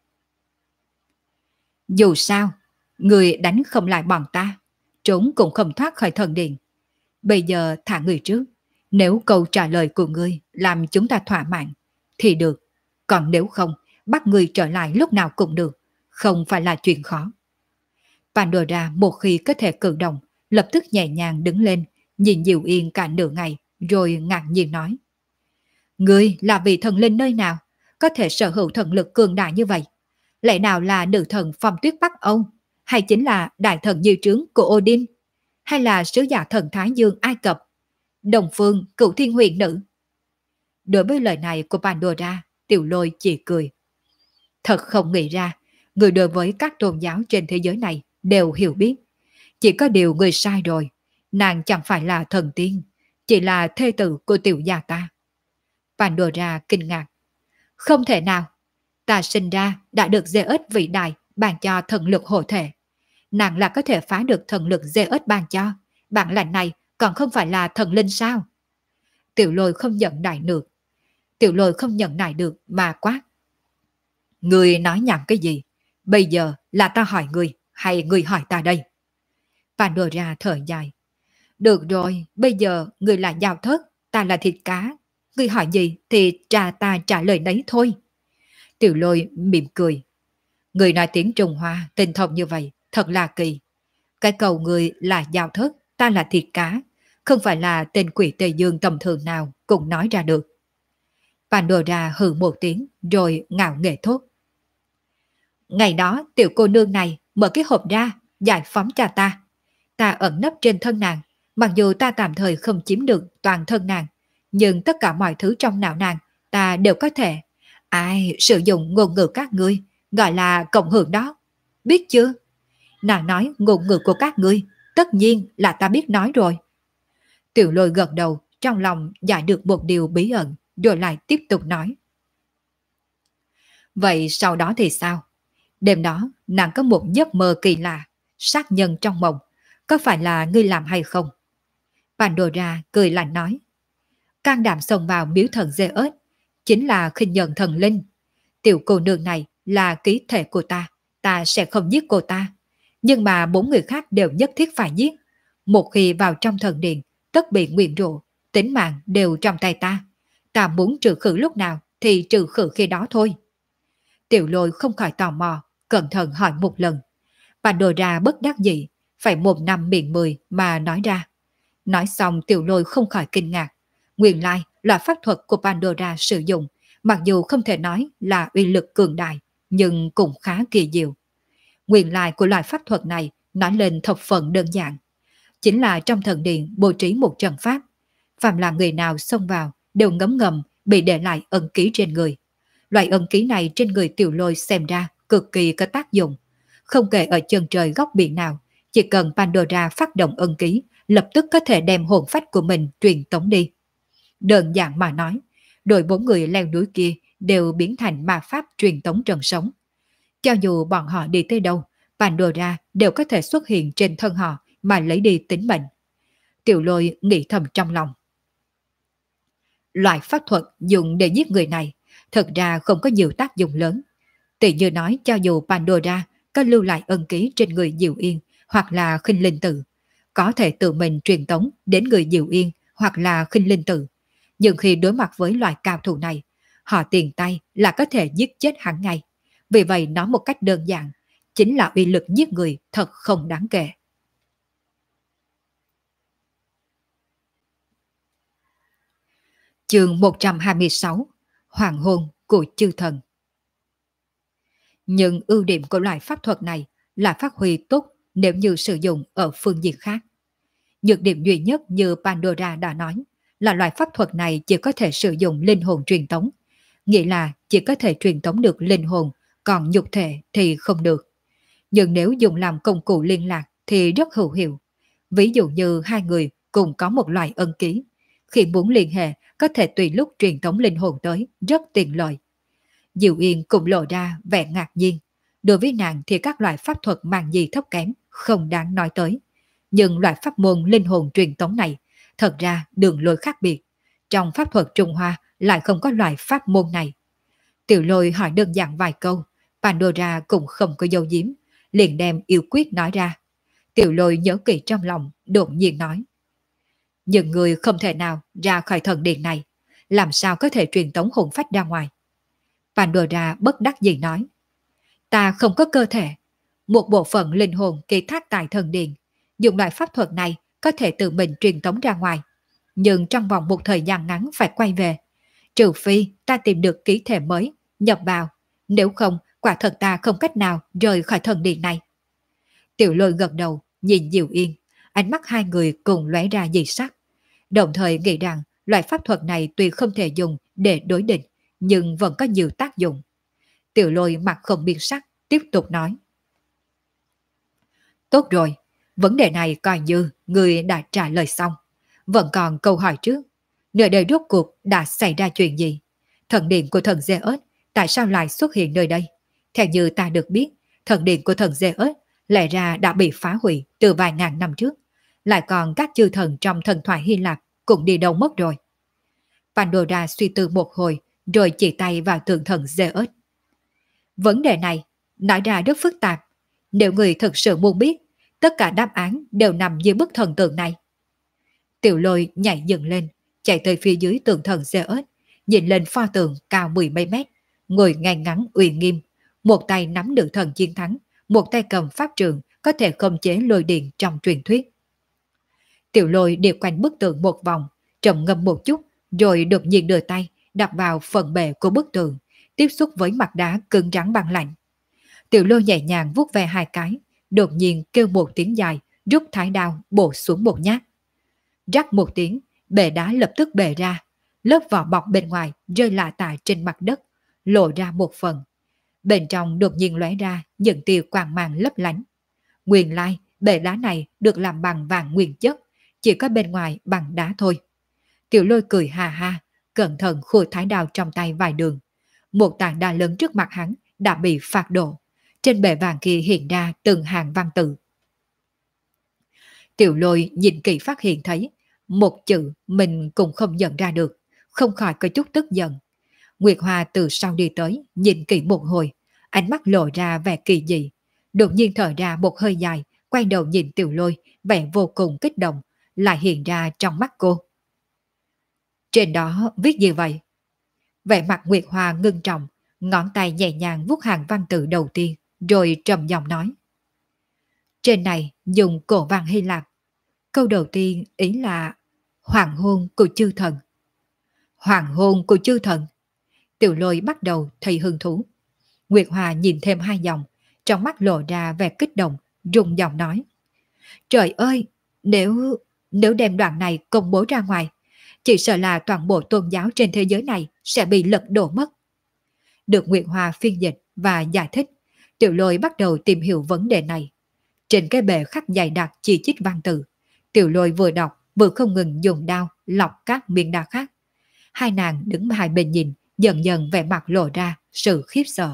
Dù sao, người đánh không lại bọn ta, trốn cũng không thoát khỏi thần điện. Bây giờ thả người trước, nếu câu trả lời của ngươi làm chúng ta thỏa mãn thì được, còn nếu không, bắt người trở lại lúc nào cũng được, không phải là chuyện khó. Pandora một khi có thể cử động, lập tức nhẹ nhàng đứng lên, nhìn Diệu Yên cả nửa ngày, rồi ngạc nhiên nói. Ngươi là vị thần linh nơi nào, có thể sở hữu thần lực cường đại như vậy? Lẽ nào là nữ thần Phong Tuyết Bắc Âu, hay chính là đại thần Diêu Trướng của Odin, hay là sứ giả thần Thái Dương Ai Cập, Đồng Phương Cửu Thiên Huyền Nữ? Đối với lời này của Pandora, Tiểu Lôi chỉ cười. Thật không nghĩ ra, người đối với các tôn giáo trên thế giới này đều hiểu biết. Chỉ có điều người sai rồi, nàng chẳng phải là thần tiên, chỉ là thê tử của tiểu gia ta. Pandora kinh ngạc. Không thể nào, ta sinh ra đã được Zeus vĩ đại ban cho thần lực hộ thể. Nàng là có thể phá được thần lực Zeus ban cho, bản lãnh này còn không phải là thần linh sao? Tiểu Lôi không nhận nại được. Tiểu Lôi không nhận nại được mà quát. Người nói nhảm cái gì? Bây giờ là ta hỏi người hay người hỏi ta đây? Pandora thở dài. Được rồi, bây giờ người là giao thớt, ta là thịt cá. Người hỏi gì thì ta trả lời đấy thôi. Tiểu Lôi mỉm cười. Người nói tiếng Trung Hoa tinh thông như vậy, thật là kỳ. Cái cầu người là giao thớt, ta là thịt cá, không phải là tên quỷ Tây Dương tầm thường nào cũng nói ra được. Pandora hừ một tiếng rồi ngạo nghễ thốt. Ngày đó tiểu cô nương này mở cái hộp ra, giải phóng cho ta. Ta ẩn nấp trên thân nàng, mặc dù ta tạm thời không chiếm được toàn thân nàng, nhưng tất cả mọi thứ trong não nàng ta đều có thể. Ai sử dụng ngôn ngữ các ngươi, gọi là cộng hưởng đó. Biết chưa? Nàng nói ngôn ngữ của các ngươi, tất nhiên là ta biết nói rồi. Tiểu Lôi gật đầu, trong lòng giải được một điều bí ẩn, rồi lại tiếp tục nói. Vậy sau đó thì sao? Đêm đó, nàng có một giấc mơ kỳ lạ, sát nhân trong mộng. Có phải là ngươi làm hay không? Pandora cười lạnh nói. Can đảm xông vào miếu thần Zeus, chính là khinh nhẫn thần linh. Tiểu cô nương này là ký thể của ta sẽ không giết cô ta. Nhưng mà 4 người khác đều nhất thiết phải giết. Một khi vào trong thần điện, tất bị nguyền rủa, tính mạng đều trong tay ta. Ta muốn trừ khử lúc nào thì trừ khử khi đó thôi. Tiểu Lôi không khỏi tò mò, cẩn thận hỏi một lần. Pandora bất đắc dĩ, phải một năm miệng 10 mà nói ra. Nói xong Tiểu Lôi không khỏi kinh ngạc. Nguyên lai là pháp thuật của Pandora sử dụng, mặc dù không thể nói là uy lực cường đại, nhưng cũng khá kỳ diệu. Nguyên lai của loại pháp thuật này nói lên thập phần đơn giản. Chính là trong thần điện bố trí một trận pháp. Phạm là người nào xông vào đều ngấm ngầm bị để lại ân ký trên người. Loại ân ký này trên người Tiểu Lôi xem ra cực kỳ có tác dụng. Không kể ở chân trời góc biển nào, chỉ cần Pandora phát động ân ký, lập tức có thể đem hồn phách của mình truyền tống đi. Đơn giản mà nói, đội 4 người leo núi kia đều biến thành ma pháp truyền tống trần sống. Cho dù bọn họ đi tới đâu, Pandora đều có thể xuất hiện trên thân họ mà lấy đi tính mệnh. Tiểu Lôi nghĩ thầm trong lòng. Loại pháp thuật dùng để giết người này thật ra không có nhiều tác dụng lớn. Tỷ như nói cho dù Pandora có lưu lại ân ký trên người Diệu Yên hoặc là Khinh Linh Tự, có thể tự mình truyền tống đến người Diệu Yên hoặc là Khinh Linh Tự. Nhưng khi đối mặt với loại cao thủ này, họ tiền tay là có thể giết chết hắn ngay. Vì vậy nói một cách đơn giản, chính là uy lực giết người thật không đáng kể. Chương 126: Hoàng hôn của chư thần. Nhưng ưu điểm của loại pháp thuật này là phát huy tốt nếu như sử dụng ở phương diện khác. Nhược điểm duy nhất như Pandora đã nói là loại pháp thuật này chỉ có thể sử dụng linh hồn truyền tống, nghĩa là chỉ có thể truyền tống được linh hồn, còn nhục thể thì không được. Nhưng nếu dùng làm công cụ liên lạc thì rất hữu hiệu. Ví dụ như hai người cùng có một loại ân ký, khi muốn liên hệ có thể tùy lúc truyền tống linh hồn tới, rất tiện lợi. Diệu Yên cũng lộ ra vẻ ngạc nhiên. Đối với nàng thì các loại pháp thuật mang gì thấp kém, không đáng nói tới. Nhưng loại pháp môn linh hồn truyền tống này, thật ra đường lối khác biệt. Trong pháp thuật Trung Hoa lại không có loại pháp môn này. Tiểu Lôi hỏi đơn giản vài câu, Pandora cũng không có dấu giếm, liền đem yêu quyết nói ra. Tiểu Lôi nhớ kỹ trong lòng, đột nhiên nói. Nhưng người không thể nào ra khỏi thần điện này, làm sao có thể truyền tống hồn phách ra ngoài? Pandora bất đắc dĩ nói. Ta không có cơ thể, một bộ phận linh hồn ký thác tại thần điện, dùng loại pháp thuật này có thể tự mình truyền tống ra ngoài, nhưng trong vòng một thời gian ngắn phải quay về. Trừ phi ta tìm được ký thể mới, nhập vào, nếu không quả thật ta không cách nào rời khỏi thần điện này. Tiểu Lôi gật đầu, nhìn Diệu Yên, ánh mắt hai người cùng lóe ra dị sắc, đồng thời nghĩ rằng loại pháp thuật này tuy không thể dùng để đối địch, nhưng vẫn có nhiều tác dụng. Tiểu Lôi mặt không biến sắc, tiếp tục nói. Tốt rồi, vấn đề này coi như người đã trả lời xong. Vẫn còn câu hỏi trước. Nơi đây rốt cuộc đã xảy ra chuyện gì? Thần điện của thần Zeus tại sao lại xuất hiện nơi đây? Theo như ta được biết, thần điện của thần Zeus lẽ ra đã bị phá hủy từ vài ngàn năm trước. Lại còn các chư thần trong thần thoại Hy Lạp cũng đi đâu mất rồi. Pandora suy tư một hồi rồi chỉ tay vào tượng thần Zeus. Vấn đề này nói ra rất phức tạp. Nếu người thực sự muốn biết, tất cả đáp án đều nằm dưới bức thần tượng này. Tiểu Lôi nhảy dựng lên, chạy tới phía dưới tượng thần Zeus, nhìn lên pho tượng cao 10 mấy mét, ngồi ngay ngắn uy nghiêm, một tay nắm nữ thần chiến thắng, một tay cầm pháp trượng có thể khống chế lôi điện trong truyền thuyết. Tiểu Lôi đi quanh bức tượng một vòng, trầm ngâm một chút, rồi đột nhiên đưa tay đặt vào phần bề của bức tượng, tiếp xúc với mặt đá cứng rắn băng lạnh. Tiểu Lôi nhẹ nhàng vuốt ve hai cái, đột nhiên kêu một tiếng dài, rút thái đao bổ xuống một nhát. Rắc một tiếng, bề đá lập tức bể ra, lớp vỏ bọc bên ngoài rơi lạ tả trên mặt đất, lộ ra một phần. Bên trong đột nhiên lóe ra những tia quang mang lấp lánh. Nguyên lai, bể đá này được làm bằng vàng nguyên chất, chỉ có bên ngoài bằng đá thôi. Tiểu Lôi cười ha ha, cẩn thận khua thái đao trong tay vài đường. Một tảng đá lớn trước mặt hắn đã bị phạt đổ, Trên bề vàng kia hiện ra từng hàng văn tự. Tiểu Lôi nhìn kỹ phát hiện thấy một chữ mình cũng không nhận ra được, không khỏi có chút tức giận. Nguyệt Hoa từ sau đi tới, nhìn kỹ một hồi, ánh mắt lộ ra vẻ kỳ dị. Đột nhiên thở ra một hơi dài, quay đầu nhìn Tiểu Lôi, vẻ vô cùng kích động, lại hiện ra trong mắt cô. Trên đó viết gì vậy? Vẻ mặt Nguyệt Hoa ngưng trọng, ngón tay nhẹ nhàng vuốt hàng văn tự đầu tiên, rồi trầm giọng nói. Trên này dùng cổ văn Hy Lạp. Câu đầu tiên ý là hoàng hôn của chư thần. Hoàng hôn của chư thần. Tiểu Lôi bắt đầu thấy hứng thú. Nguyệt Hoa nhìn thêm hai dòng, trong mắt lộ ra vẻ kích động, rung giọng nói. Trời ơi, nếu đem đoạn này công bố ra ngoài, chỉ sợ là toàn bộ tôn giáo trên thế giới này sẽ bị lật đổ mất. Được Nguyệt Hoa phiên dịch và giải thích, Tiểu Lôi bắt đầu tìm hiểu vấn đề này. Trên cái bề khắc dày đặc chỉ chích văn tự, Tiểu Lôi vừa đọc vừa không ngừng dùng đao lọc các miếng đá khác. Hai nàng đứng hai bên nhìn, dần dần vẻ mặt lộ ra sự khiếp sợ.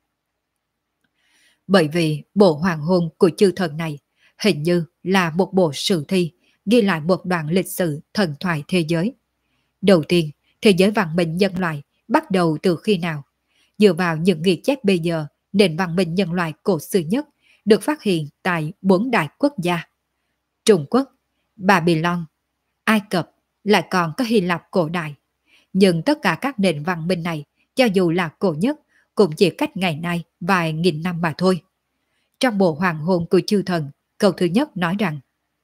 Bởi vì bộ hoàng hôn của chư thần này hình như là một bộ sử thi ghi lại một đoạn lịch sử thần thoại thế giới. Đầu tiên, thế giới văn minh nhân loại bắt đầu từ khi nào? Dựa vào những ghi chép bây giờ, nền văn minh nhân loại cổ xưa nhất được phát hiện tại 4 đại quốc gia: Trung Quốc, Babylon, Ai Cập, lại còn có Hy Lạp cổ đại. Nhưng tất cả các nền văn minh này, cho dù là cổ nhất, cũng chỉ cách ngày nay vài nghìn năm mà thôi. Trong bộ hoàng hôn của chư thần, câu thứ nhất nói rằng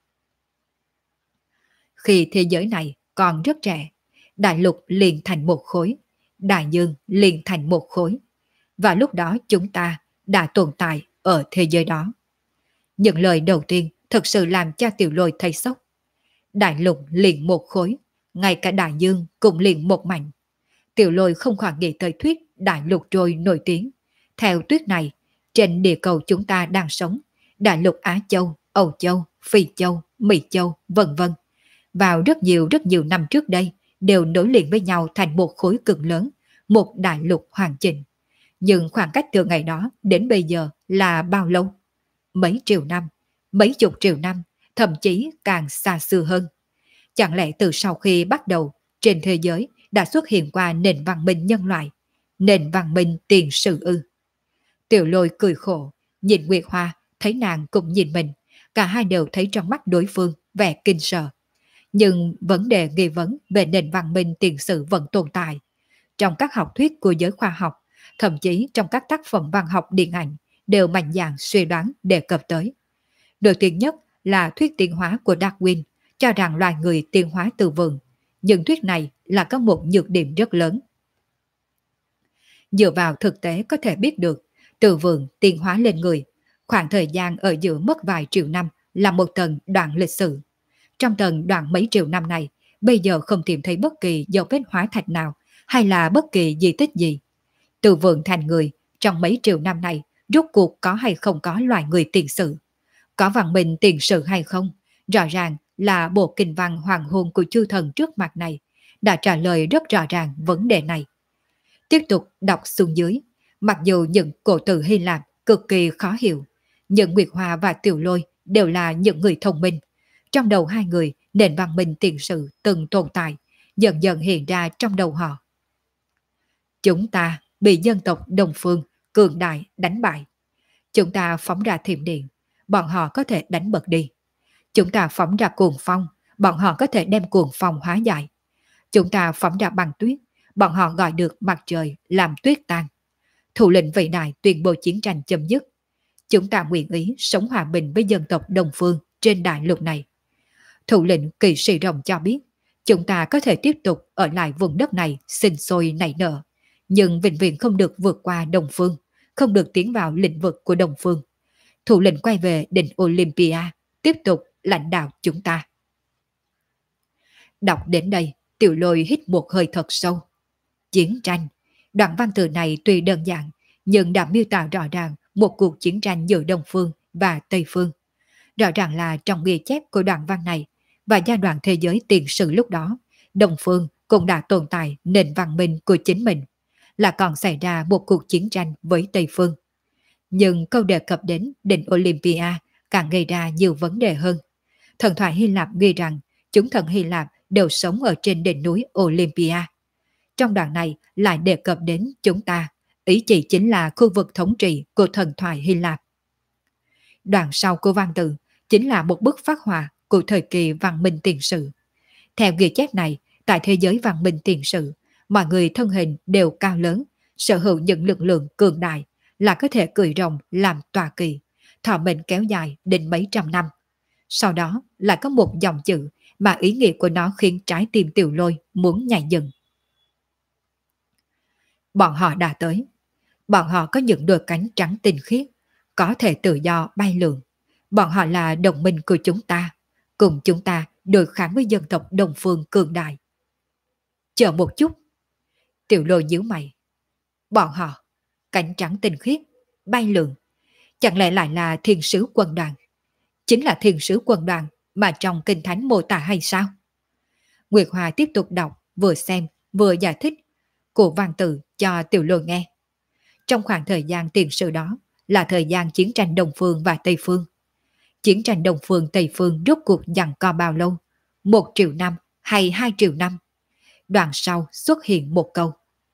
khi thế giới này còn rất trẻ, đại lục liền thành một khối, đại dương liền thành một khối, và lúc đó chúng ta đã tồn tại ở thế giới đó. Những lời đầu tiên thực sự làm cho Tiểu Lôi thấy sốc. Đại lục liền một khối, ngay cả đại dương cũng liền một mảnh. Tiểu Lôi không khỏi nghĩ tới thuyết đại lục trôi nổi tiếng. Theo thuyết này, trên địa cầu chúng ta đang sống, đại lục Á Châu, Âu Châu, Phi Châu, Mỹ Châu, vân vân, vào rất nhiều năm trước đây, đều nối liền với nhau thành một khối cực lớn, một đại lục hoàn chỉnh. Nhưng khoảng cách từ ngày đó đến bây giờ là bao lâu? Mấy triệu năm, mấy chục triệu năm, thậm chí càng xa xưa hơn. Chẳng lẽ từ sau khi bắt đầu, trên thế giới đã xuất hiện qua nền văn minh nhân loại, nền văn minh tiền sử ư? Tiểu Lôi cười khổ, nhìn Nguyệt Hoa, thấy nàng cũng nhìn mình, cả hai đều thấy trong mắt đối phương vẻ kinh sợ. Nhưng vấn đề nghi vấn về nền văn minh tiền sử vẫn tồn tại. Trong các học thuyết của giới khoa học, thậm chí trong các tác phẩm văn học điện ảnh, đều mạnh dạn suy đoán đề cập tới. Nổi tiếng nhất là thuyết tiến hóa của Darwin, cho rằng loài người tiến hóa từ vườn. Nhưng thuyết này là có một nhược điểm rất lớn. Dựa vào thực tế có thể biết được, từ vườn tiến hóa lên người, khoảng thời gian ở giữa mất vài triệu năm là một tầng đoạn lịch sử. Trong tầng đoạn mấy triệu năm này, bây giờ không tìm thấy bất kỳ dấu vết hóa thạch nào hay là bất kỳ di tích gì. Từ vườn thành người, trong mấy triệu năm này, rốt cuộc có hay không có loài người tiền sử? Có văn minh tiền sử hay không? Rõ ràng là bộ kinh văn hoàng hôn của chư thần trước mặt này đã trả lời rất rõ ràng vấn đề này. Tiếp tục đọc xuống dưới, mặc dù những cổ từ Hy Lạp cực kỳ khó hiểu, nhưng Nguyệt Hoa và Tiểu Lôi đều là những người thông minh. Trong đầu hai người, nền văn minh tiền sử từng tồn tại, dần dần hiện ra trong đầu họ. Chúng ta bị dân tộc Đông Phương cường đại đánh bại. Chúng ta phóng ra thiểm điện, bọn họ có thể đánh bật đi. Chúng ta phóng ra cuồng phong, bọn họ có thể đem cuồng phong hóa giải. Chúng ta phóng ra băng tuyết, bọn họ gọi được mặt trời làm tuyết tan. Thủ lĩnh vĩ đại tuyên bố chiến tranh chấm dứt. Chúng ta nguyện ý sống hòa bình với dân tộc Đông Phương trên đại lục này. Thủ lĩnh Kỵ sĩ Rồng cho biết, chúng ta có thể tiếp tục ở lại vùng đất này sinh sôi nảy nở, nhưng vĩnh viễn không được vượt qua Đông Phương, không được tiến vào lĩnh vực của Đông Phương. Thủ lĩnh quay về đỉnh Olympia, tiếp tục lãnh đạo chúng ta. Đọc đến đây, Tiểu Lôi hít một hơi thật sâu. Chiến tranh. Đoạn văn từ này tuy đơn giản, nhưng đã miêu tả rõ ràng một cuộc chiến tranh giữa Đông Phương và Tây Phương. Rõ ràng là trong ghi chép của đoạn văn này và giai đoạn thế giới tiền sử lúc đó, Đông Phương cũng đã tồn tại nền văn minh của chính mình, là còn xảy ra một cuộc chiến tranh với Tây Phương. Nhưng câu đề cập đến đỉnh Olympia càng gây ra nhiều vấn đề hơn. Thần thoại Hy Lạp ghi rằng chúng thần Hy Lạp đều sống ở trên đỉnh núi Olympia. Trong đoạn này lại đề cập đến chúng ta, ý chỉ chính là khu vực thống trị của thần thoại Hy Lạp. Đoạn sau của văn tự chính là một bức phác họa của thời kỳ văn minh tiền sử. Theo ghi chép này, tại thế giới văn minh tiền sử, mọi người thân hình đều cao lớn, sở hữu những lực lượng cường đại, là có thể cưỡi rồng làm tọa kỵ, thọ mệnh kéo dài đến mấy trăm năm. Sau đó lại có một dòng chữ mà ý nghĩa của nó khiến trái tim Tiểu Lôi muốn nhảy dựng. Bọn họ đã tới. Bọn họ có những đôi cánh trắng tinh khiết, có thể tự do bay lượn. Bọn họ là đồng minh của chúng ta, cùng chúng ta đối kháng với dân tộc Đông Phương cường đại. Chờ một chút. Tiểu Lôi nhíu mày. Bọn họ, cánh trắng tinh khiết, bay lượn. Chẳng lẽ lại là thiên sứ quân đoàn? Chính là thiên sứ quân đoàn mà trong kinh thánh mô tả hay sao? Nguyệt Hòa tiếp tục đọc, vừa xem, vừa giải thích của văn tự cho Tiểu Lôi nghe. Trong khoảng thời gian tiền sử đó là thời gian chiến tranh Đông Phương và Tây Phương. Chiến tranh Đông Phương Tây Phương rốt cuộc giằng co bao lâu? 1 triệu năm hay 2 triệu năm? Đoạn sau xuất hiện một câu.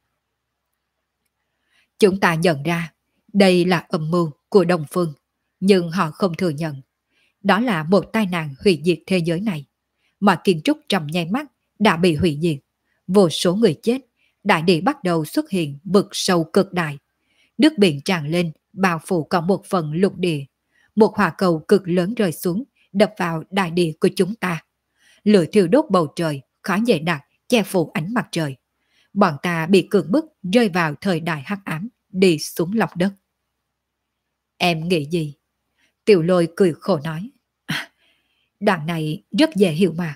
Chúng ta nhận ra đây là âm mưu của Đông Phương, nhưng họ không thừa nhận. Đó là một tai nạn hủy diệt thế giới này, mà kiến trúc trong nháy mắt đã bị hủy diệt. Vô số người chết, đại địa bắt đầu xuất hiện vực sâu cực đại. Nước biển tràn lên, bao phủ cả một phần lục địa. Một hỏa cầu cực lớn rơi xuống, đập vào đại địa của chúng ta. Lửa thiêu đốt bầu trời, khói dày đặc, che phủ ánh mặt trời. Bọn ta bị cưỡng bức rơi vào thời đại hắc ám, đi xuống lòng đất. Em nghĩ gì? Tiểu Lôi cười khổ nói. Đoạn này rất dễ hiểu mà.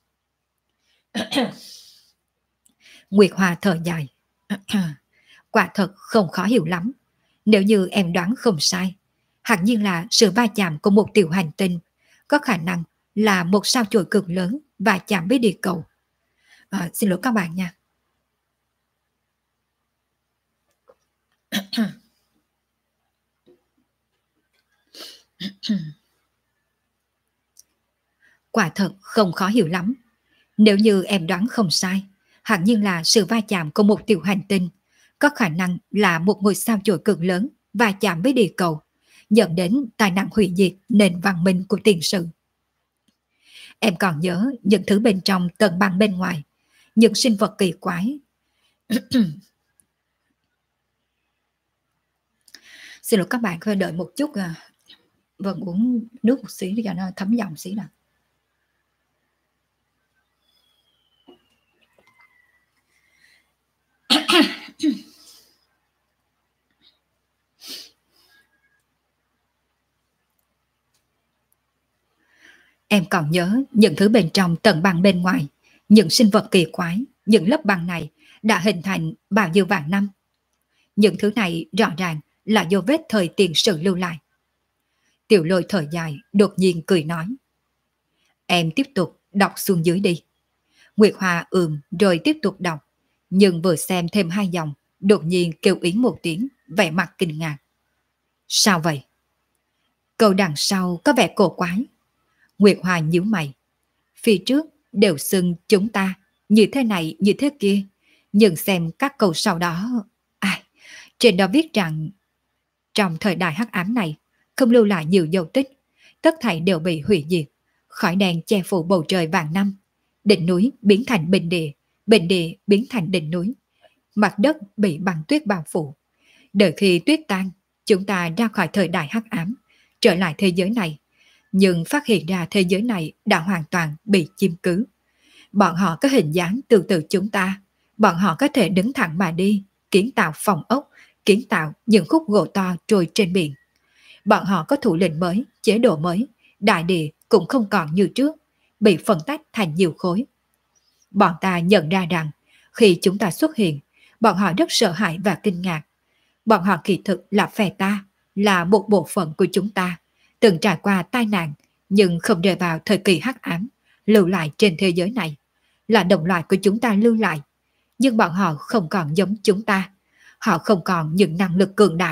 Nguyệt Hoa thở dài. Quả thật không khó hiểu lắm. Nếu như em đoán không sai, hẳn nhiên là sự va chạm của một tiểu hành tinh có khả năng là một sao chổi cực lớn va chạm với địa cầu. Xin lỗi các bạn nha. Quả thật không khó hiểu lắm. Nếu như em đoán không sai, hẳn nhiên là sự va chạm của một tiểu hành tinh có khả năng là một ngôi sao chổi cực lớn va chạm với địa cầu, dẫn đến tai nạn hủy diệt nền văn minh của tiền sử. Em còn nhớ những thứ bên trong tầng băng bên ngoài, những sinh vật kỳ quái. Xin lỗi các bạn, phải đợi một chút. Vâng, uống nước một xí để cho nó thấm giọng xí nào. Em còn nhớ những thứ bên trong tầng băng bên ngoài, những sinh vật kỳ quái, những lớp băng này đã hình thành bao nhiêu vạn năm. Những thứ này rõ ràng là dấu vết thời tiền sử lưu lại. Tiểu Lôi thở dài, đột nhiên cười nói. Em tiếp tục đọc xuống dưới đi. Nguyệt Hoa rồi tiếp tục đọc, nhưng vừa xem thêm 2 dòng, đột nhiên kêu ý một tiếng, vẻ mặt kinh ngạc. Sao vậy? Câu đằng sau có vẻ cổ quái. Nguyệt Hoa nhíu mày. Phía trước đều xưng chúng ta như thế này như thế kia, nhưng xem các câu sau đó. Trên đó viết rằng trong thời đại hắc ám này không lưu lại nhiều dấu tích, tất thảy đều bị hủy diệt, khói đen che phủ bầu trời vạn năm, đỉnh núi biến thành bình địa biến thành đỉnh núi, mặt đất bị băng tuyết bao phủ. Đợi khi tuyết tan, chúng ta ra khỏi thời đại hắc ám, trở lại thế giới này, nhưng phát hiện ra thế giới này đã hoàn toàn bị chiếm cứ. Bọn họ có hình dáng tương tự chúng ta, bọn họ có thể đứng thẳng mà đi, kiến tạo phòng ốc, kiến tạo những khúc gỗ to trôi trên biển. Bọn họ có thủ lĩnh mới, chế độ mới, đại địa cũng không còn như trước, bị phân tách thành nhiều khối. Bọn ta nhận ra rằng, khi chúng ta xuất hiện, bọn họ rất sợ hãi và kinh ngạc. Bọn họ kỳ thực là phe ta, là một bộ phận của chúng ta, từng trải qua tai nạn, nhưng không rơi vào thời kỳ hắc ám, lưu lại trên thế giới này, là đồng loại của chúng ta lưu lại. Nhưng bọn họ không còn giống chúng ta. Họ không còn những năng lực cường đại,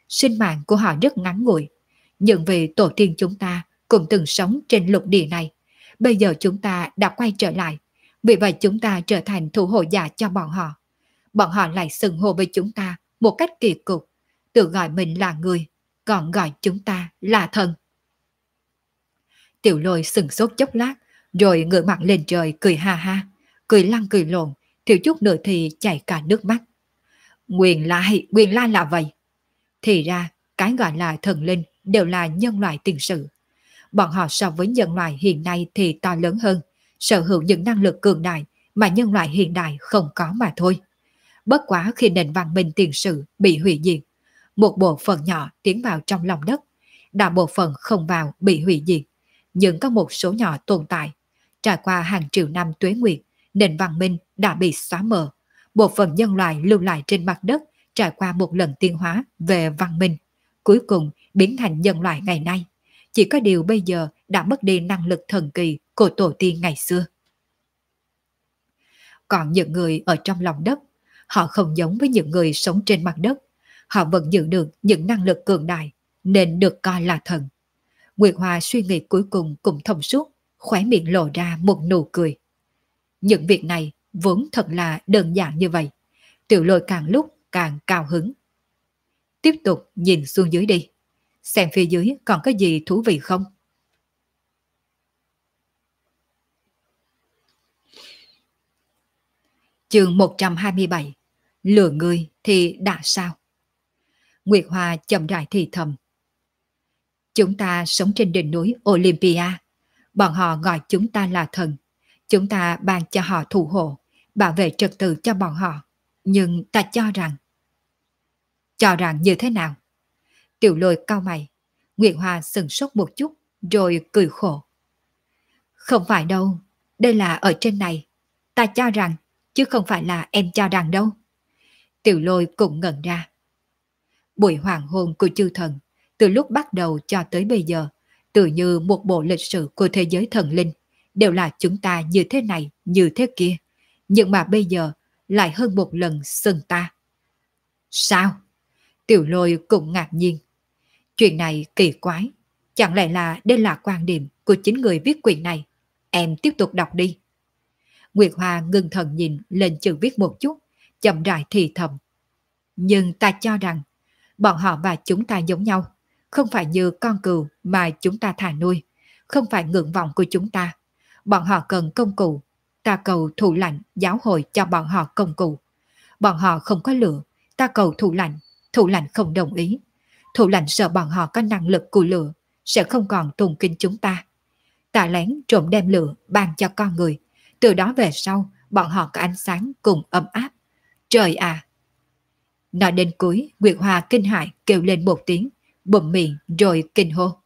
sinh mạng của họ rất ngắn ngủi. Nhưng vì tổ tiên chúng ta cũng từng sống trên lục địa này, bây giờ chúng ta đã quay trở lại, vì vậy chúng ta trở thành thủ hộ giả cho bọn họ. Bọn họ lại xưng hô với chúng ta một cách kỳ cục, tự gọi mình là người, còn gọi chúng ta là thần. Tiểu Lôi sừng sốt chốc lát, rồi ngửa mặt lên trời cười ha ha, cười lăn cười lộn, thiếu chút nữa thì chảy cả nước mắt. Nguyên lai là vậy. Thì ra, cái gọi là thần linh đều là nhân loại tiền sử. Bọn họ so với nhân loại hiện nay thì to lớn hơn, sở hữu những năng lực cường đại mà nhân loại hiện đại không có mà thôi. Bất quá khi nền văn minh tiền sử bị hủy diệt, một bộ phận nhỏ tiến vào trong lòng đất, đại bộ phận không vào bị hủy diệt, nhưng có một số nhỏ tồn tại. Trải qua hàng triệu năm tuế nguyệt, nền văn minh đã bị xóa mờ. Bộ phận nhân loại lưu lại trên mặt đất trải qua một lần tiến hóa về văn minh, cuối cùng biến thành nhân loại ngày nay. Chỉ có điều bây giờ đã mất đi năng lực thần kỳ của tổ tiên ngày xưa. Còn những người ở trong lòng đất, họ không giống với những người sống trên mặt đất. Họ vẫn giữ được những năng lực cường đại, nên được coi là thần. Nguyệt Hoa suy nghĩ cuối cùng cũng thông suốt, khóe miệng lộ ra một nụ cười. Những việc này vốn thật là đơn giản như vậy. Tiểu Lôi càng lúc càng cao hứng. Tiếp tục nhìn xuống dưới đi, xem phía dưới còn có gì thú vị không. Chương 127. Lừa người thì đã sao? Nguyệt Hoa chậm rãi thì thầm. Chúng ta sống trên đỉnh núi Olympia. Bọn họ gọi chúng ta là thần. Chúng ta ban cho họ thủ hộ, bảo vệ trật tự cho bọn họ. Nhưng ta cho rằng... Cho rằng như thế nào? Tiểu Lôi cau mày. Nguyệt Hoa sừng sốt một chút, rồi cười khổ. Không phải đâu, đây là ở trên này. Ta cho rằng, chứ không phải là em cho rằng đâu. Tiểu Lôi cũng ngẩn ra. Buổi hoàng hôn của chư thần, từ lúc bắt đầu cho tới bây giờ, tự như một bộ lịch sử của thế giới thần linh, đều là chúng ta như thế này, như thế kia. Nhưng mà bây giờ, lại hơn một lần xưng ta. Sao? Tiểu Lôi cũng ngạc nhiên. Chuyện này kỳ quái. Chẳng lẽ là đây là quan điểm của chính người viết quyển này? Em tiếp tục đọc đi. Nguyệt Hoa ngưng thần nhìn lên chữ viết một chút, chậm rãi thì thầm. Nhưng ta cho rằng, bọn họ và chúng ta giống nhau, không phải như con cừu mà chúng ta thả nuôi, không phải nguyện vọng của chúng ta. Bọn họ cần công cụ, ta cầu thủ lãnh giáo hội cho bọn họ công cụ. Bọn họ không có lửa, ta cầu thủ lãnh không đồng ý. Thủ lãnh sợ bọn họ có năng lực của lửa, sẽ không còn tôn kính chúng ta. Ta lén trộm đem lửa ban cho con người, từ đó về sau bọn họ có ánh sáng cùng ấm áp. Trời à! Nói đến cuối, Nguyệt Hoa kinh hãi kêu lên một tiếng, bụm miệng rồi kinh hô.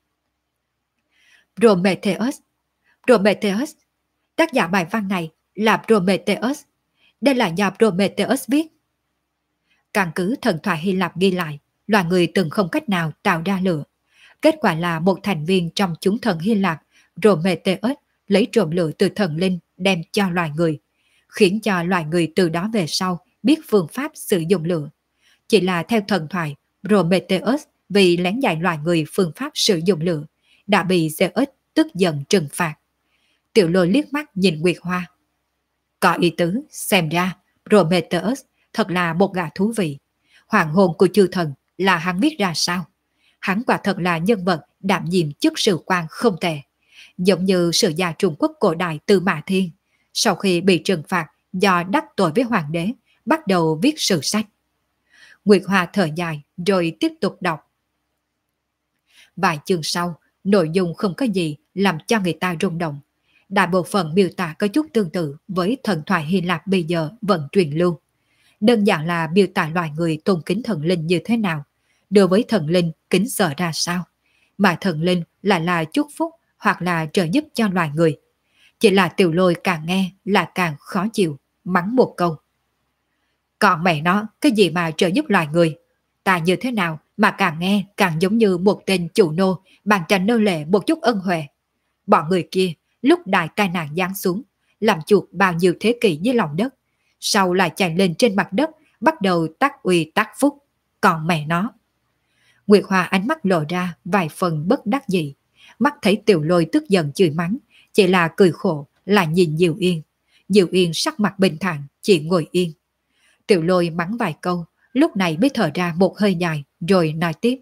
Prometheus! Prometheus! Tác giả bài văn này là Prometheus. Đây là do Prometheus viết. Căn cứ thần thoại Hy Lạp ghi lại, loài người từng không cách nào tạo ra lửa. Kết quả là một thành viên trong chúng thần Hy Lạp, Prometheus, lấy trộm lửa từ thần linh đem cho loài người, khiến cho loài người từ đó về sau biết phương pháp sử dụng lửa. Chỉ là theo thần thoại, Prometheus vì lén dạy loài người phương pháp sử dụng lửa, đã bị Zeus tức giận trừng phạt. Tiểu Lôi liếc mắt nhìn Nguyệt Hoa. Có ý tứ, xem ra Prometheus thật là một gã thú vị. Hoàng hôn của chư thần là hắn viết ra sao? Hắn quả thật là nhân vật đảm nhiệm chức sự quan không tệ. Giống như sử gia Trung Quốc cổ đại Tư Mã Thiên, sau khi bị trừng phạt do đắc tội với hoàng đế, bắt đầu viết sử sách. Nguyệt Hoa thở dài rồi tiếp tục đọc. Vài chương sau, nội dung không có gì làm cho người ta rung động. Đại bộ phận miêu tả có chút tương tự với thần thoại Hy Lạp bây giờ vẫn truyền lưu. Đơn giản là miêu tả loài người tôn kính thần linh như thế nào, đối với thần linh kính sợ ra sao, mà thần linh lại là chúc phúc hoặc là trợ giúp cho loài người. Chỉ là Tiểu Lôi càng nghe là càng khó chịu, mắng một câu. Còn mẹ nó, cái gì mà trợ giúp loài người? Ta như thế nào mà càng nghe càng giống như một tên chủ nô bàn cho nô lệ một chút ân huệ. Bọn người kia lúc đại tai nạn giáng xuống, làm chuột bao nhiêu thế kỷ dưới lòng đất, sau lại chạy lên trên mặt đất, bắt đầu tác uy tác phúc. Còn mẹ nó. Nguyệt Hoa ánh mắt lộ ra vài phần bất đắc dĩ. Mắt thấy Tiểu Lôi tức giận chửi mắng, chỉ là cười khổ, là nhìn Diệu Yên. Diệu Yên sắc mặt bình thản, chỉ ngồi yên. Tiểu Lôi mắng vài câu, lúc này mới thở ra một hơi dài, rồi nói tiếp.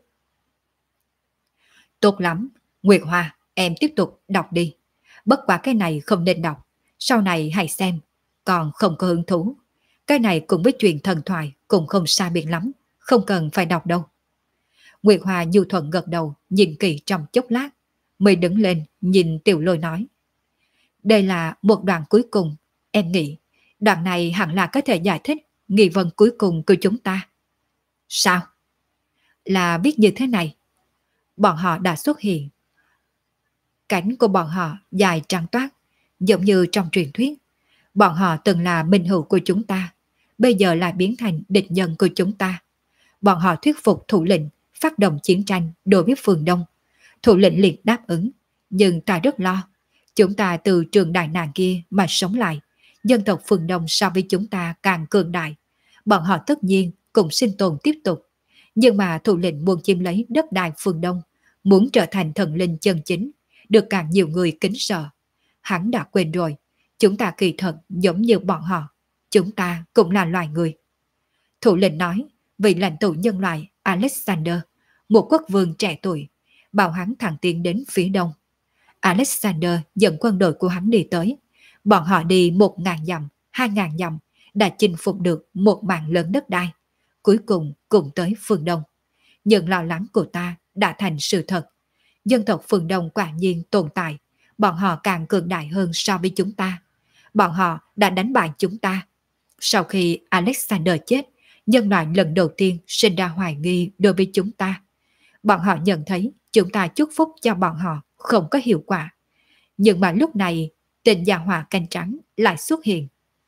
Tốt lắm, Nguyệt Hoa, em tiếp tục đọc đi. Bất quá cái này không nên đọc, sau này hãy xem, còn không có hứng thú. Cái này cùng với chuyện thần thoại cũng không xa biệt lắm, không cần phải đọc đâu. Nguyệt Hoa nhu thuận gật đầu, nhìn kỹ trong chốc lát, mới đứng lên nhìn Tiểu Lôi nói. Đây là một đoạn cuối cùng, em nghĩ đoạn này hẳn là có thể giải thích nghi vấn cuối cùng của chúng ta. Sao? Là biết như thế này. Bọn họ đã xuất hiện. Cánh của bọn họ dài trắng toát, giống như trong truyền thuyết. Bọn họ từng là minh hữu của chúng ta, bây giờ lại biến thành địch nhân của chúng ta. Bọn họ thuyết phục thủ lĩnh phát động chiến tranh đối với phương Đông. Thủ lĩnh liền đáp ứng, nhưng ta rất lo. Chúng ta từ trường đại nạn kia mà sống lại, dân tộc phương Đông so với chúng ta càng cường đại. Bọn họ tất nhiên cũng sinh tồn tiếp tục. Nhưng mà thủ lĩnh muốn chiếm lấy đất đai phương Đông, muốn trở thành thần linh chân chính, được càng nhiều người kính sợ. Hắn đã quên rồi, chúng ta kỳ thật giống như bọn họ, chúng ta cũng là loài người. Thủ lĩnh nói, vị lãnh tụ nhân loại Alexander, một quốc vương trẻ tuổi, bảo hắn thẳng tiến đến phía đông. Alexander dẫn quân đội của hắn đi tới. Bọn họ đi 1.000 dặm, 2.000 dặm, đã chinh phục được một mảng lớn đất đai. Cuối cùng cũng tới phương Đông. Nhưng lo lắng của ta đã thành sự thật. Dân tộc phương Đông quả nhiên tồn tại. Bọn họ càng cường đại hơn so với chúng ta. Bọn họ đã đánh bại chúng ta. Sau khi Alexander chết, nhân loại lần đầu tiên sinh ra hoài nghi đối với chúng ta. Bọn họ nhận thấy chúng ta chúc phúc cho bọn họ không có hiệu quả. Nhưng mà lúc này, tên gia hỏa canh trắng lại xuất hiện.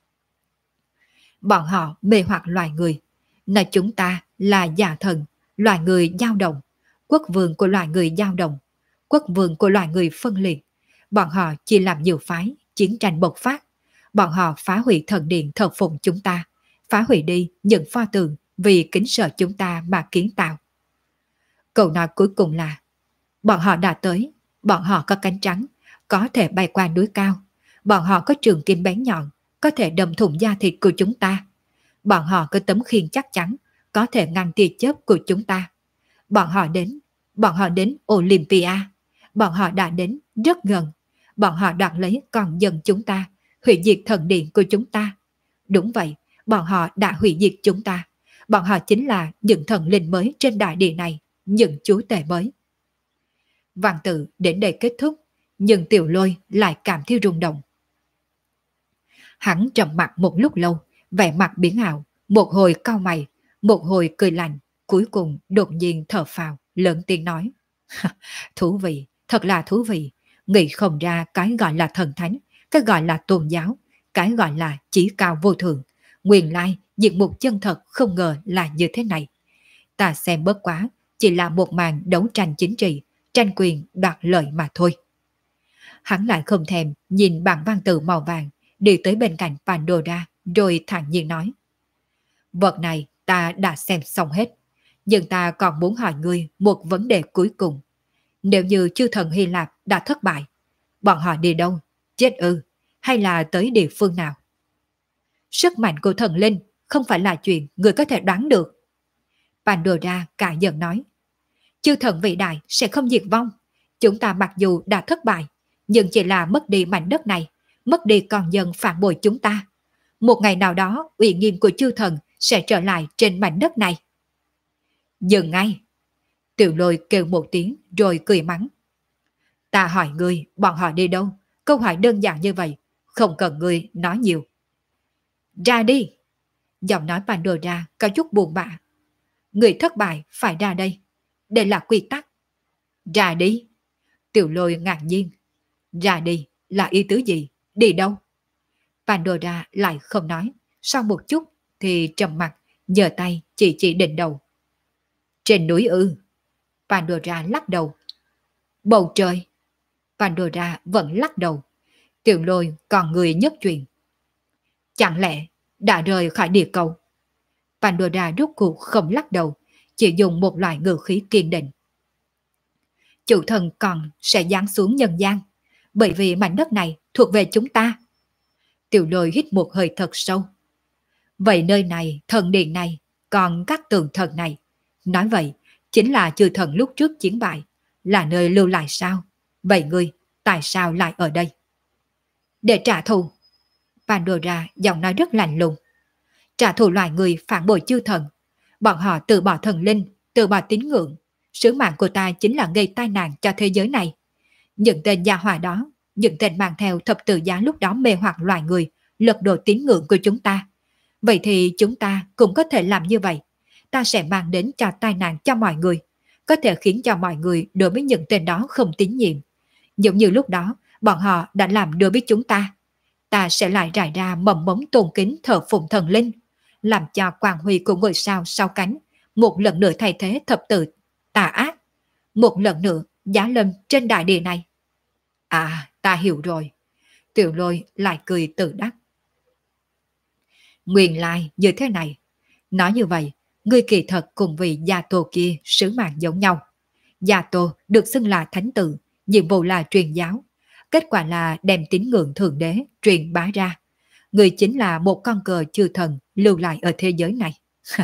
Bọn họ mê hoặc loài người, nói chúng ta là giả thần, loài người dao động, quốc vương của loài người dao động, quốc vương của loài người phân liệt. Bọn họ chia làm nhiều phái, chiến tranh bộc phát. Bọn họ phá hủy thần điện thờ phụng chúng ta, phá hủy đi những pho tượng vì kính sợ chúng ta mà kiến tạo. Câu nói cuối cùng là, bọn họ đã tới, bọn họ có cánh trắng, có thể bay qua núi cao. Bọn họ có trường kim bén nhọn, có thể đâm thủng da thịt của chúng ta. Bọn họ có tấm khiên chắc chắn, có thể ngăn tia chớp của chúng ta. Bọn họ đến Olympia. Bọn họ đã đến rất gần. Bọn họ đoạt lấy con dân chúng ta, hủy diệt thần điện của chúng ta. Đúng vậy, bọn họ đã hủy diệt chúng ta. Bọn họ chính là những thần linh mới trên đại địa này, những chúa tể mới. Văn tự đến đây kết thúc, nhưng Tiểu Lôi lại cảm thấy rung động. Hắn trầm mặt một lúc lâu, vẻ mặt biến ảo, một hồi cau mày, một hồi cười lạnh, cuối cùng đột nhiên thở phào, lớn tiếng nói. Thú vị, thật là thú vị, nghĩ không ra cái gọi là thần thánh, cái gọi là tôn giáo, cái gọi là chí cao vô thượng. Nguyên lai, diện mục chân thật không ngờ là như thế này. Ta xem bớt quá, chỉ là một màn đấu tranh chính trị, tranh quyền đoạt lợi mà thôi. Hắn lại không thèm nhìn bảng văn tự màu vàng, đi tới bên cạnh Pandora, rồi thản nhiên nói. Vật này ta đã xem xong hết, nhưng ta còn muốn hỏi ngươi một vấn đề cuối cùng. Nếu như chư thần Hy Lạp đã thất bại, bọn họ đi đâu? Chết ư? Hay là tới địa phương nào? Sức mạnh của thần linh không phải là chuyện người có thể đoán được. Pandora cả giận nói. Chư thần vĩ đại sẽ không diệt vong. Chúng ta mặc dù đã thất bại, nhưng chỉ là mất đi mảnh đất này, mất đi con dân phản bội chúng ta. Một ngày nào đó, uy nghiêm của chư thần sẽ trở lại trên mảnh đất này. Dừng ngay! Tiểu Lôi kêu một tiếng rồi cười mắng. Ta hỏi ngươi, bọn họ đi đâu? Câu hỏi đơn giản như vậy, không cần ngươi nói nhiều. Ra đi! Giọng nói Pandora có chút buồn bã. Người thất bại phải ra đây. Đây là quy tắc. Ra đi! Tiểu Lôi ngạc nhiên. Ra đi là ý tứ gì? Đi đâu? Pandora lại không nói. Sau một chút thì trầm mặt, giơ tay chỉ đỉnh đầu. Trên núi ư? Pandora lắc đầu. Bầu trời? Pandora vẫn lắc đầu. Tiểu Lôi còn người nhất chuyện. Chẳng lẽ đã rời khỏi địa cầu? Pandora rốt cuộc không lắc đầu, chỉ dùng một loại ngữ khí kiên định. Chủ thần còn sẽ giáng xuống nhân gian, bởi vì mảnh đất này thuộc về chúng ta. Tiểu Lôi hít một hơi thật sâu. Vậy nơi này, thần điện này, còn các tường thần này, nói vậy chính là chư thần lúc trước chiến bại, là nơi lưu lại sao? Vậy ngươi, tại sao lại ở đây? Để trả thù. Pandora giọng nói rất lạnh lùng. Trả thù loài người phản bội chư thần. Bọn họ từ bỏ thần linh, từ bỏ tín ngưỡng. Sứ mạng của ta chính là gây tai nạn cho thế giới này. Những tên gia hỏa đó, những tên mang theo thập tự giá lúc đó mê hoặc loài người, lật đổ tín ngưỡng của chúng ta. Vậy thì chúng ta cũng có thể làm như vậy. Ta sẽ mang đến cho tai nạn cho mọi người, có thể khiến cho mọi người đối với những tên đó không tín nhiệm. Giống như lúc đó, bọn họ đã làm đối với chúng ta. Ta sẽ lại rải ra mầm mống tôn kính thờ phụng thần linh, làm cho quang huy của ngôi sao sau cánh một lần nữa thay thế thập tự tà ác, một lần nữa giá lâm trên đại địa này. À, ta hiểu rồi. Tiểu Lôi lại cười tự đắc. Nguyên lai như thế này. Nói như vậy, ngươi kỳ thật cùng vị Gia Tô kia sứ mạng giống nhau. Gia Tô được xưng là thánh tử, nhiệm vụ là truyền giáo. Kết quả là đem tín ngưỡng thượng đế truyền bá ra. Ngươi chính là một con cờ chư thần lưu lại ở thế giới này.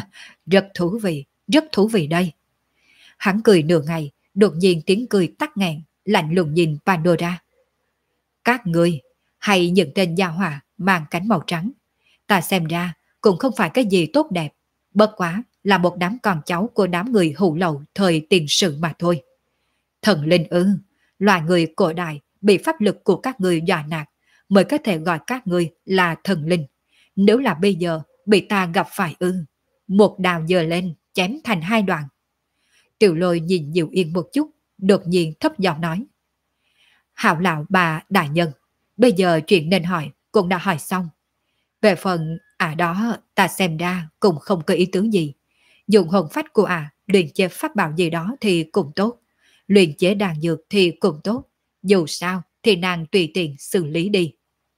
Rất thú vị đây. Hắn cười nửa ngày, đột nhiên tiếng cười tắt nghẹn, lạnh lùng nhìn Pandora. Các ngươi, hay những tên gia hỏa mang cánh màu trắng, ta xem ra cũng không phải cái gì tốt đẹp, bất quá là một đám con cháu của đám người hủ lậu thời tiền sử mà thôi. Thần linh ư, loài người cổ đại bị pháp lực của các ngươi dọa nạt mới có thể gọi các ngươi là thần linh. Nếu là bây giờ bị ta gặp phải ư, một đào giơ lên chém thành hai đoạn. Tiểu Lôi nhìn Diệu Yên một chút, đột nhiên thấp giọng nói. Hảo lão bà đại nhân, bây giờ chuyện nên hỏi cũng đã hỏi xong. Về phần đó ta xem ra cũng không có ý tưởng gì. Dùng hồn phách của luyện chế pháp bảo gì đó thì cũng tốt. Luyện chế đàn dược thì cũng tốt. Dù sao thì nàng tùy tiện xử lý đi.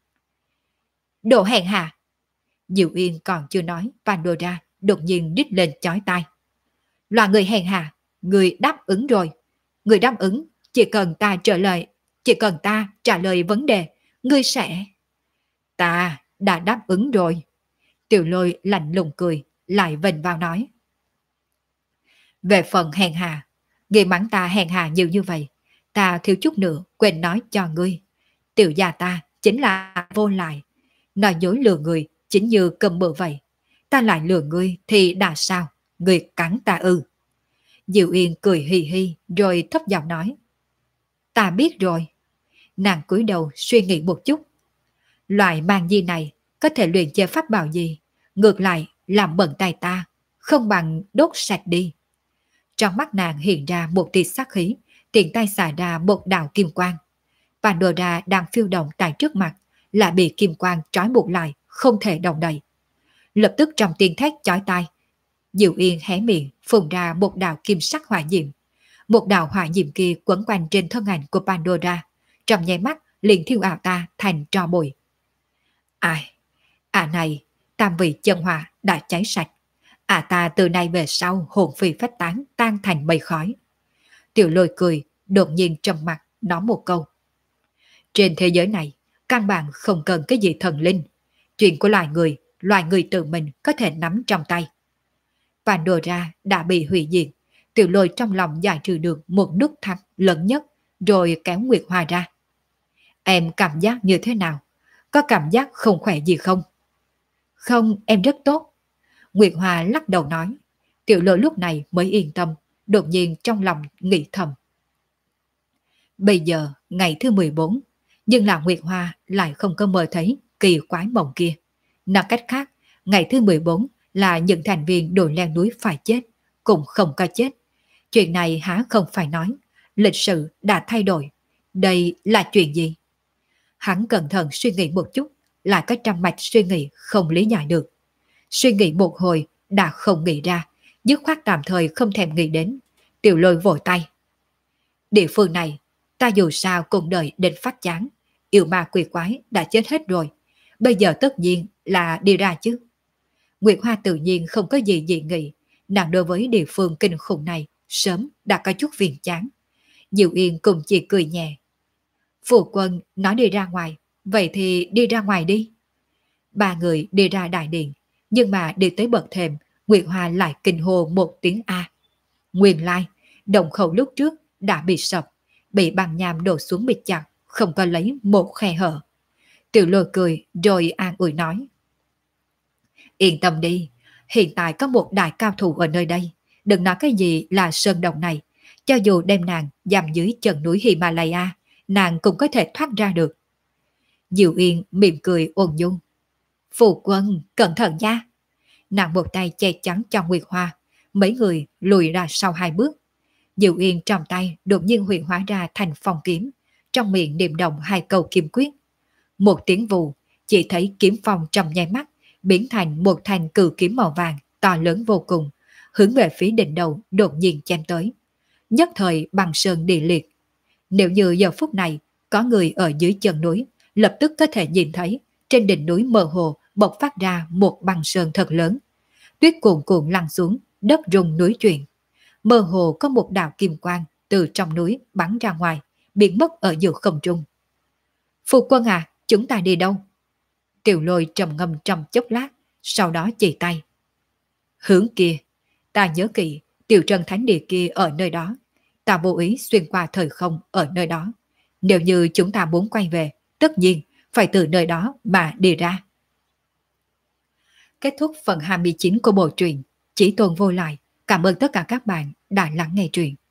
Đồ hèn hạ. Diệu Yên còn chưa nói, Pandora đột nhiên đít lên chói tai. Là người hèn hạ, người đáp ứng rồi. Người đáp ứng, chỉ cần ta trả lời vấn đề, ngươi sẽ... Ta đã đáp ứng rồi. Tiểu Lôi lạnh lùng cười, lại vần vào nói. Về phần hèn hạ, ngươi mắng ta hèn hạ nhiều như vậy, ta thiếu chút nữa quên nói cho ngươi. Tiểu gia ta chính là vô lại, nói dối lừa người chính như cầm bự vậy. Ta lại lừa ngươi thì đã sao, ngươi cắn ta ư. Diệu Yên cười hì hì rồi thấp giọng nói. Ta biết rồi. Nàng cúi đầu suy nghĩ một chút. Loại mang di này có thể luyện chế pháp bảo gì, ngược lại làm bẩn tay ta, không bằng đốt sạch đi. Trong mắt nàng hiện ra một tia sắc khí, tiện tay xả ra một đạo kim quang. Pandora đang phiêu động tại trước mặt, lại bị kim quang trói buộc lại, không thể động đậy. Lập tức trong tiếng thét chói tai, Diệu Yên hé miệng phun ra một đạo kim sắc hỏa diệm. Một đạo hỏa diệm kia quấn quanh trên thân ảnh của Pandora, trong nháy mắt liền thiêu ảo ta thành tro bụi. Ai? Này, tam vị chân hỏa đã cháy sạch. Ta từ nay về sau hồn phi phách tán, tan thành mây khói. Tiểu Lôi cười, đột nhiên trầm mặt nói một câu. Trên thế giới này, căn bản không cần cái gì thần linh. Chuyện của loài người tự mình có thể nắm trong tay. Pandora đã bị hủy diệt. Tiểu Lôi trong lòng giải trừ được một nút thắt lớn nhất, rồi kéo Nguyệt Hoa ra. Em cảm giác như thế nào? Có cảm giác không khỏe gì không? Không, em rất tốt. Nguyệt Hoa lắc đầu nói. Tiểu Lôi lúc này mới yên tâm, đột nhiên trong lòng nghĩ thầm. Bây giờ, ngày thứ 14, nhưng là Nguyệt Hoa lại không có mơ thấy kỳ quái mộng kia. Nói cách khác, ngày thứ 14 là những thành viên đội leo núi phải chết, cũng không có chết. Chuyện này há không phải nói, lịch sử đã thay đổi. Đây là chuyện gì? Hắn cẩn thận suy nghĩ một chút, lại có trăm mạch suy nghĩ không lý giải được. Suy nghĩ một hồi đã không nghĩ ra, dứt khoát tạm thời không thèm nghĩ đến. Tiểu Lôi vội tay. Địa phương này, ta dù sao cũng đợi đến phát chán. Yêu ma quỷ quái đã chết hết rồi, bây giờ tất nhiên là đi ra chứ. Nguyệt Hoa tự nhiên không có gì dị nghị, Nàng đối với địa phương kinh khủng này sớm đã có chút phiền chán. Diệu Yên cũng chỉ cười nhẹ. Phụ quân nói đi ra ngoài, vậy thì đi ra ngoài đi. Ba người đi ra đại điện, nhưng mà đi tới bậc thềm, Nguyệt Hoa lại kinh hô một tiếng A. Nguyên lai, động khẩu lúc trước đã bị sập, bị băng nham đổ xuống bịt chặt, không có lấy một khe hở. Tiểu Lôi cười rồi an ủi nói. Yên tâm đi, hiện tại có một đại cao thủ ở nơi đây, đừng nói cái gì là sơn động này, cho dù đem nàng giam dưới chân núi Himalaya, nàng cũng có thể thoát ra được. Diệu Yên mỉm cười ôn dung. Phụ quân, cẩn thận nha. Nàng một tay che chắn cho Nguyệt Hoa, mấy người lùi ra sau hai bước. Diệu Yên trong tay đột nhiên huyền hóa ra thành phong kiếm, trong miệng niệm động hai câu kiếm quyết. Một tiếng vù, chỉ thấy kiếm phong trong nháy mắt biến thành một thanh cự kiếm màu vàng to lớn vô cùng, hướng về phía đỉnh đầu đột nhiên chém tới. Nhất thời băng sơn địa liệt. Nếu như giờ phút này có người ở dưới chân núi, lập tức có thể nhìn thấy trên đỉnh núi mơ hồ bộc phát ra một băng sơn thật lớn. Tuyết cuồn cuộn lăn xuống, đất rung núi chuyển. Mơ hồ có một đạo kim quang từ trong núi bắn ra ngoài, biến mất ở giữa không trung. Phu quân à, chúng ta đi đâu? Tiểu Lôi trầm ngâm trong chốc lát, sau đó chỉ tay. Hướng kia, ta nhớ kỹ, Tiểu Trân Thánh Địa kia ở nơi đó. Ta vô ý xuyên qua thời không ở nơi đó. Nếu như chúng ta muốn quay về, tất nhiên phải từ nơi đó mà đi ra. Kết thúc phần 29 của bộ truyện Chỉ Tôn Vô Lại. Cảm ơn tất cả các bạn đã lắng nghe truyện.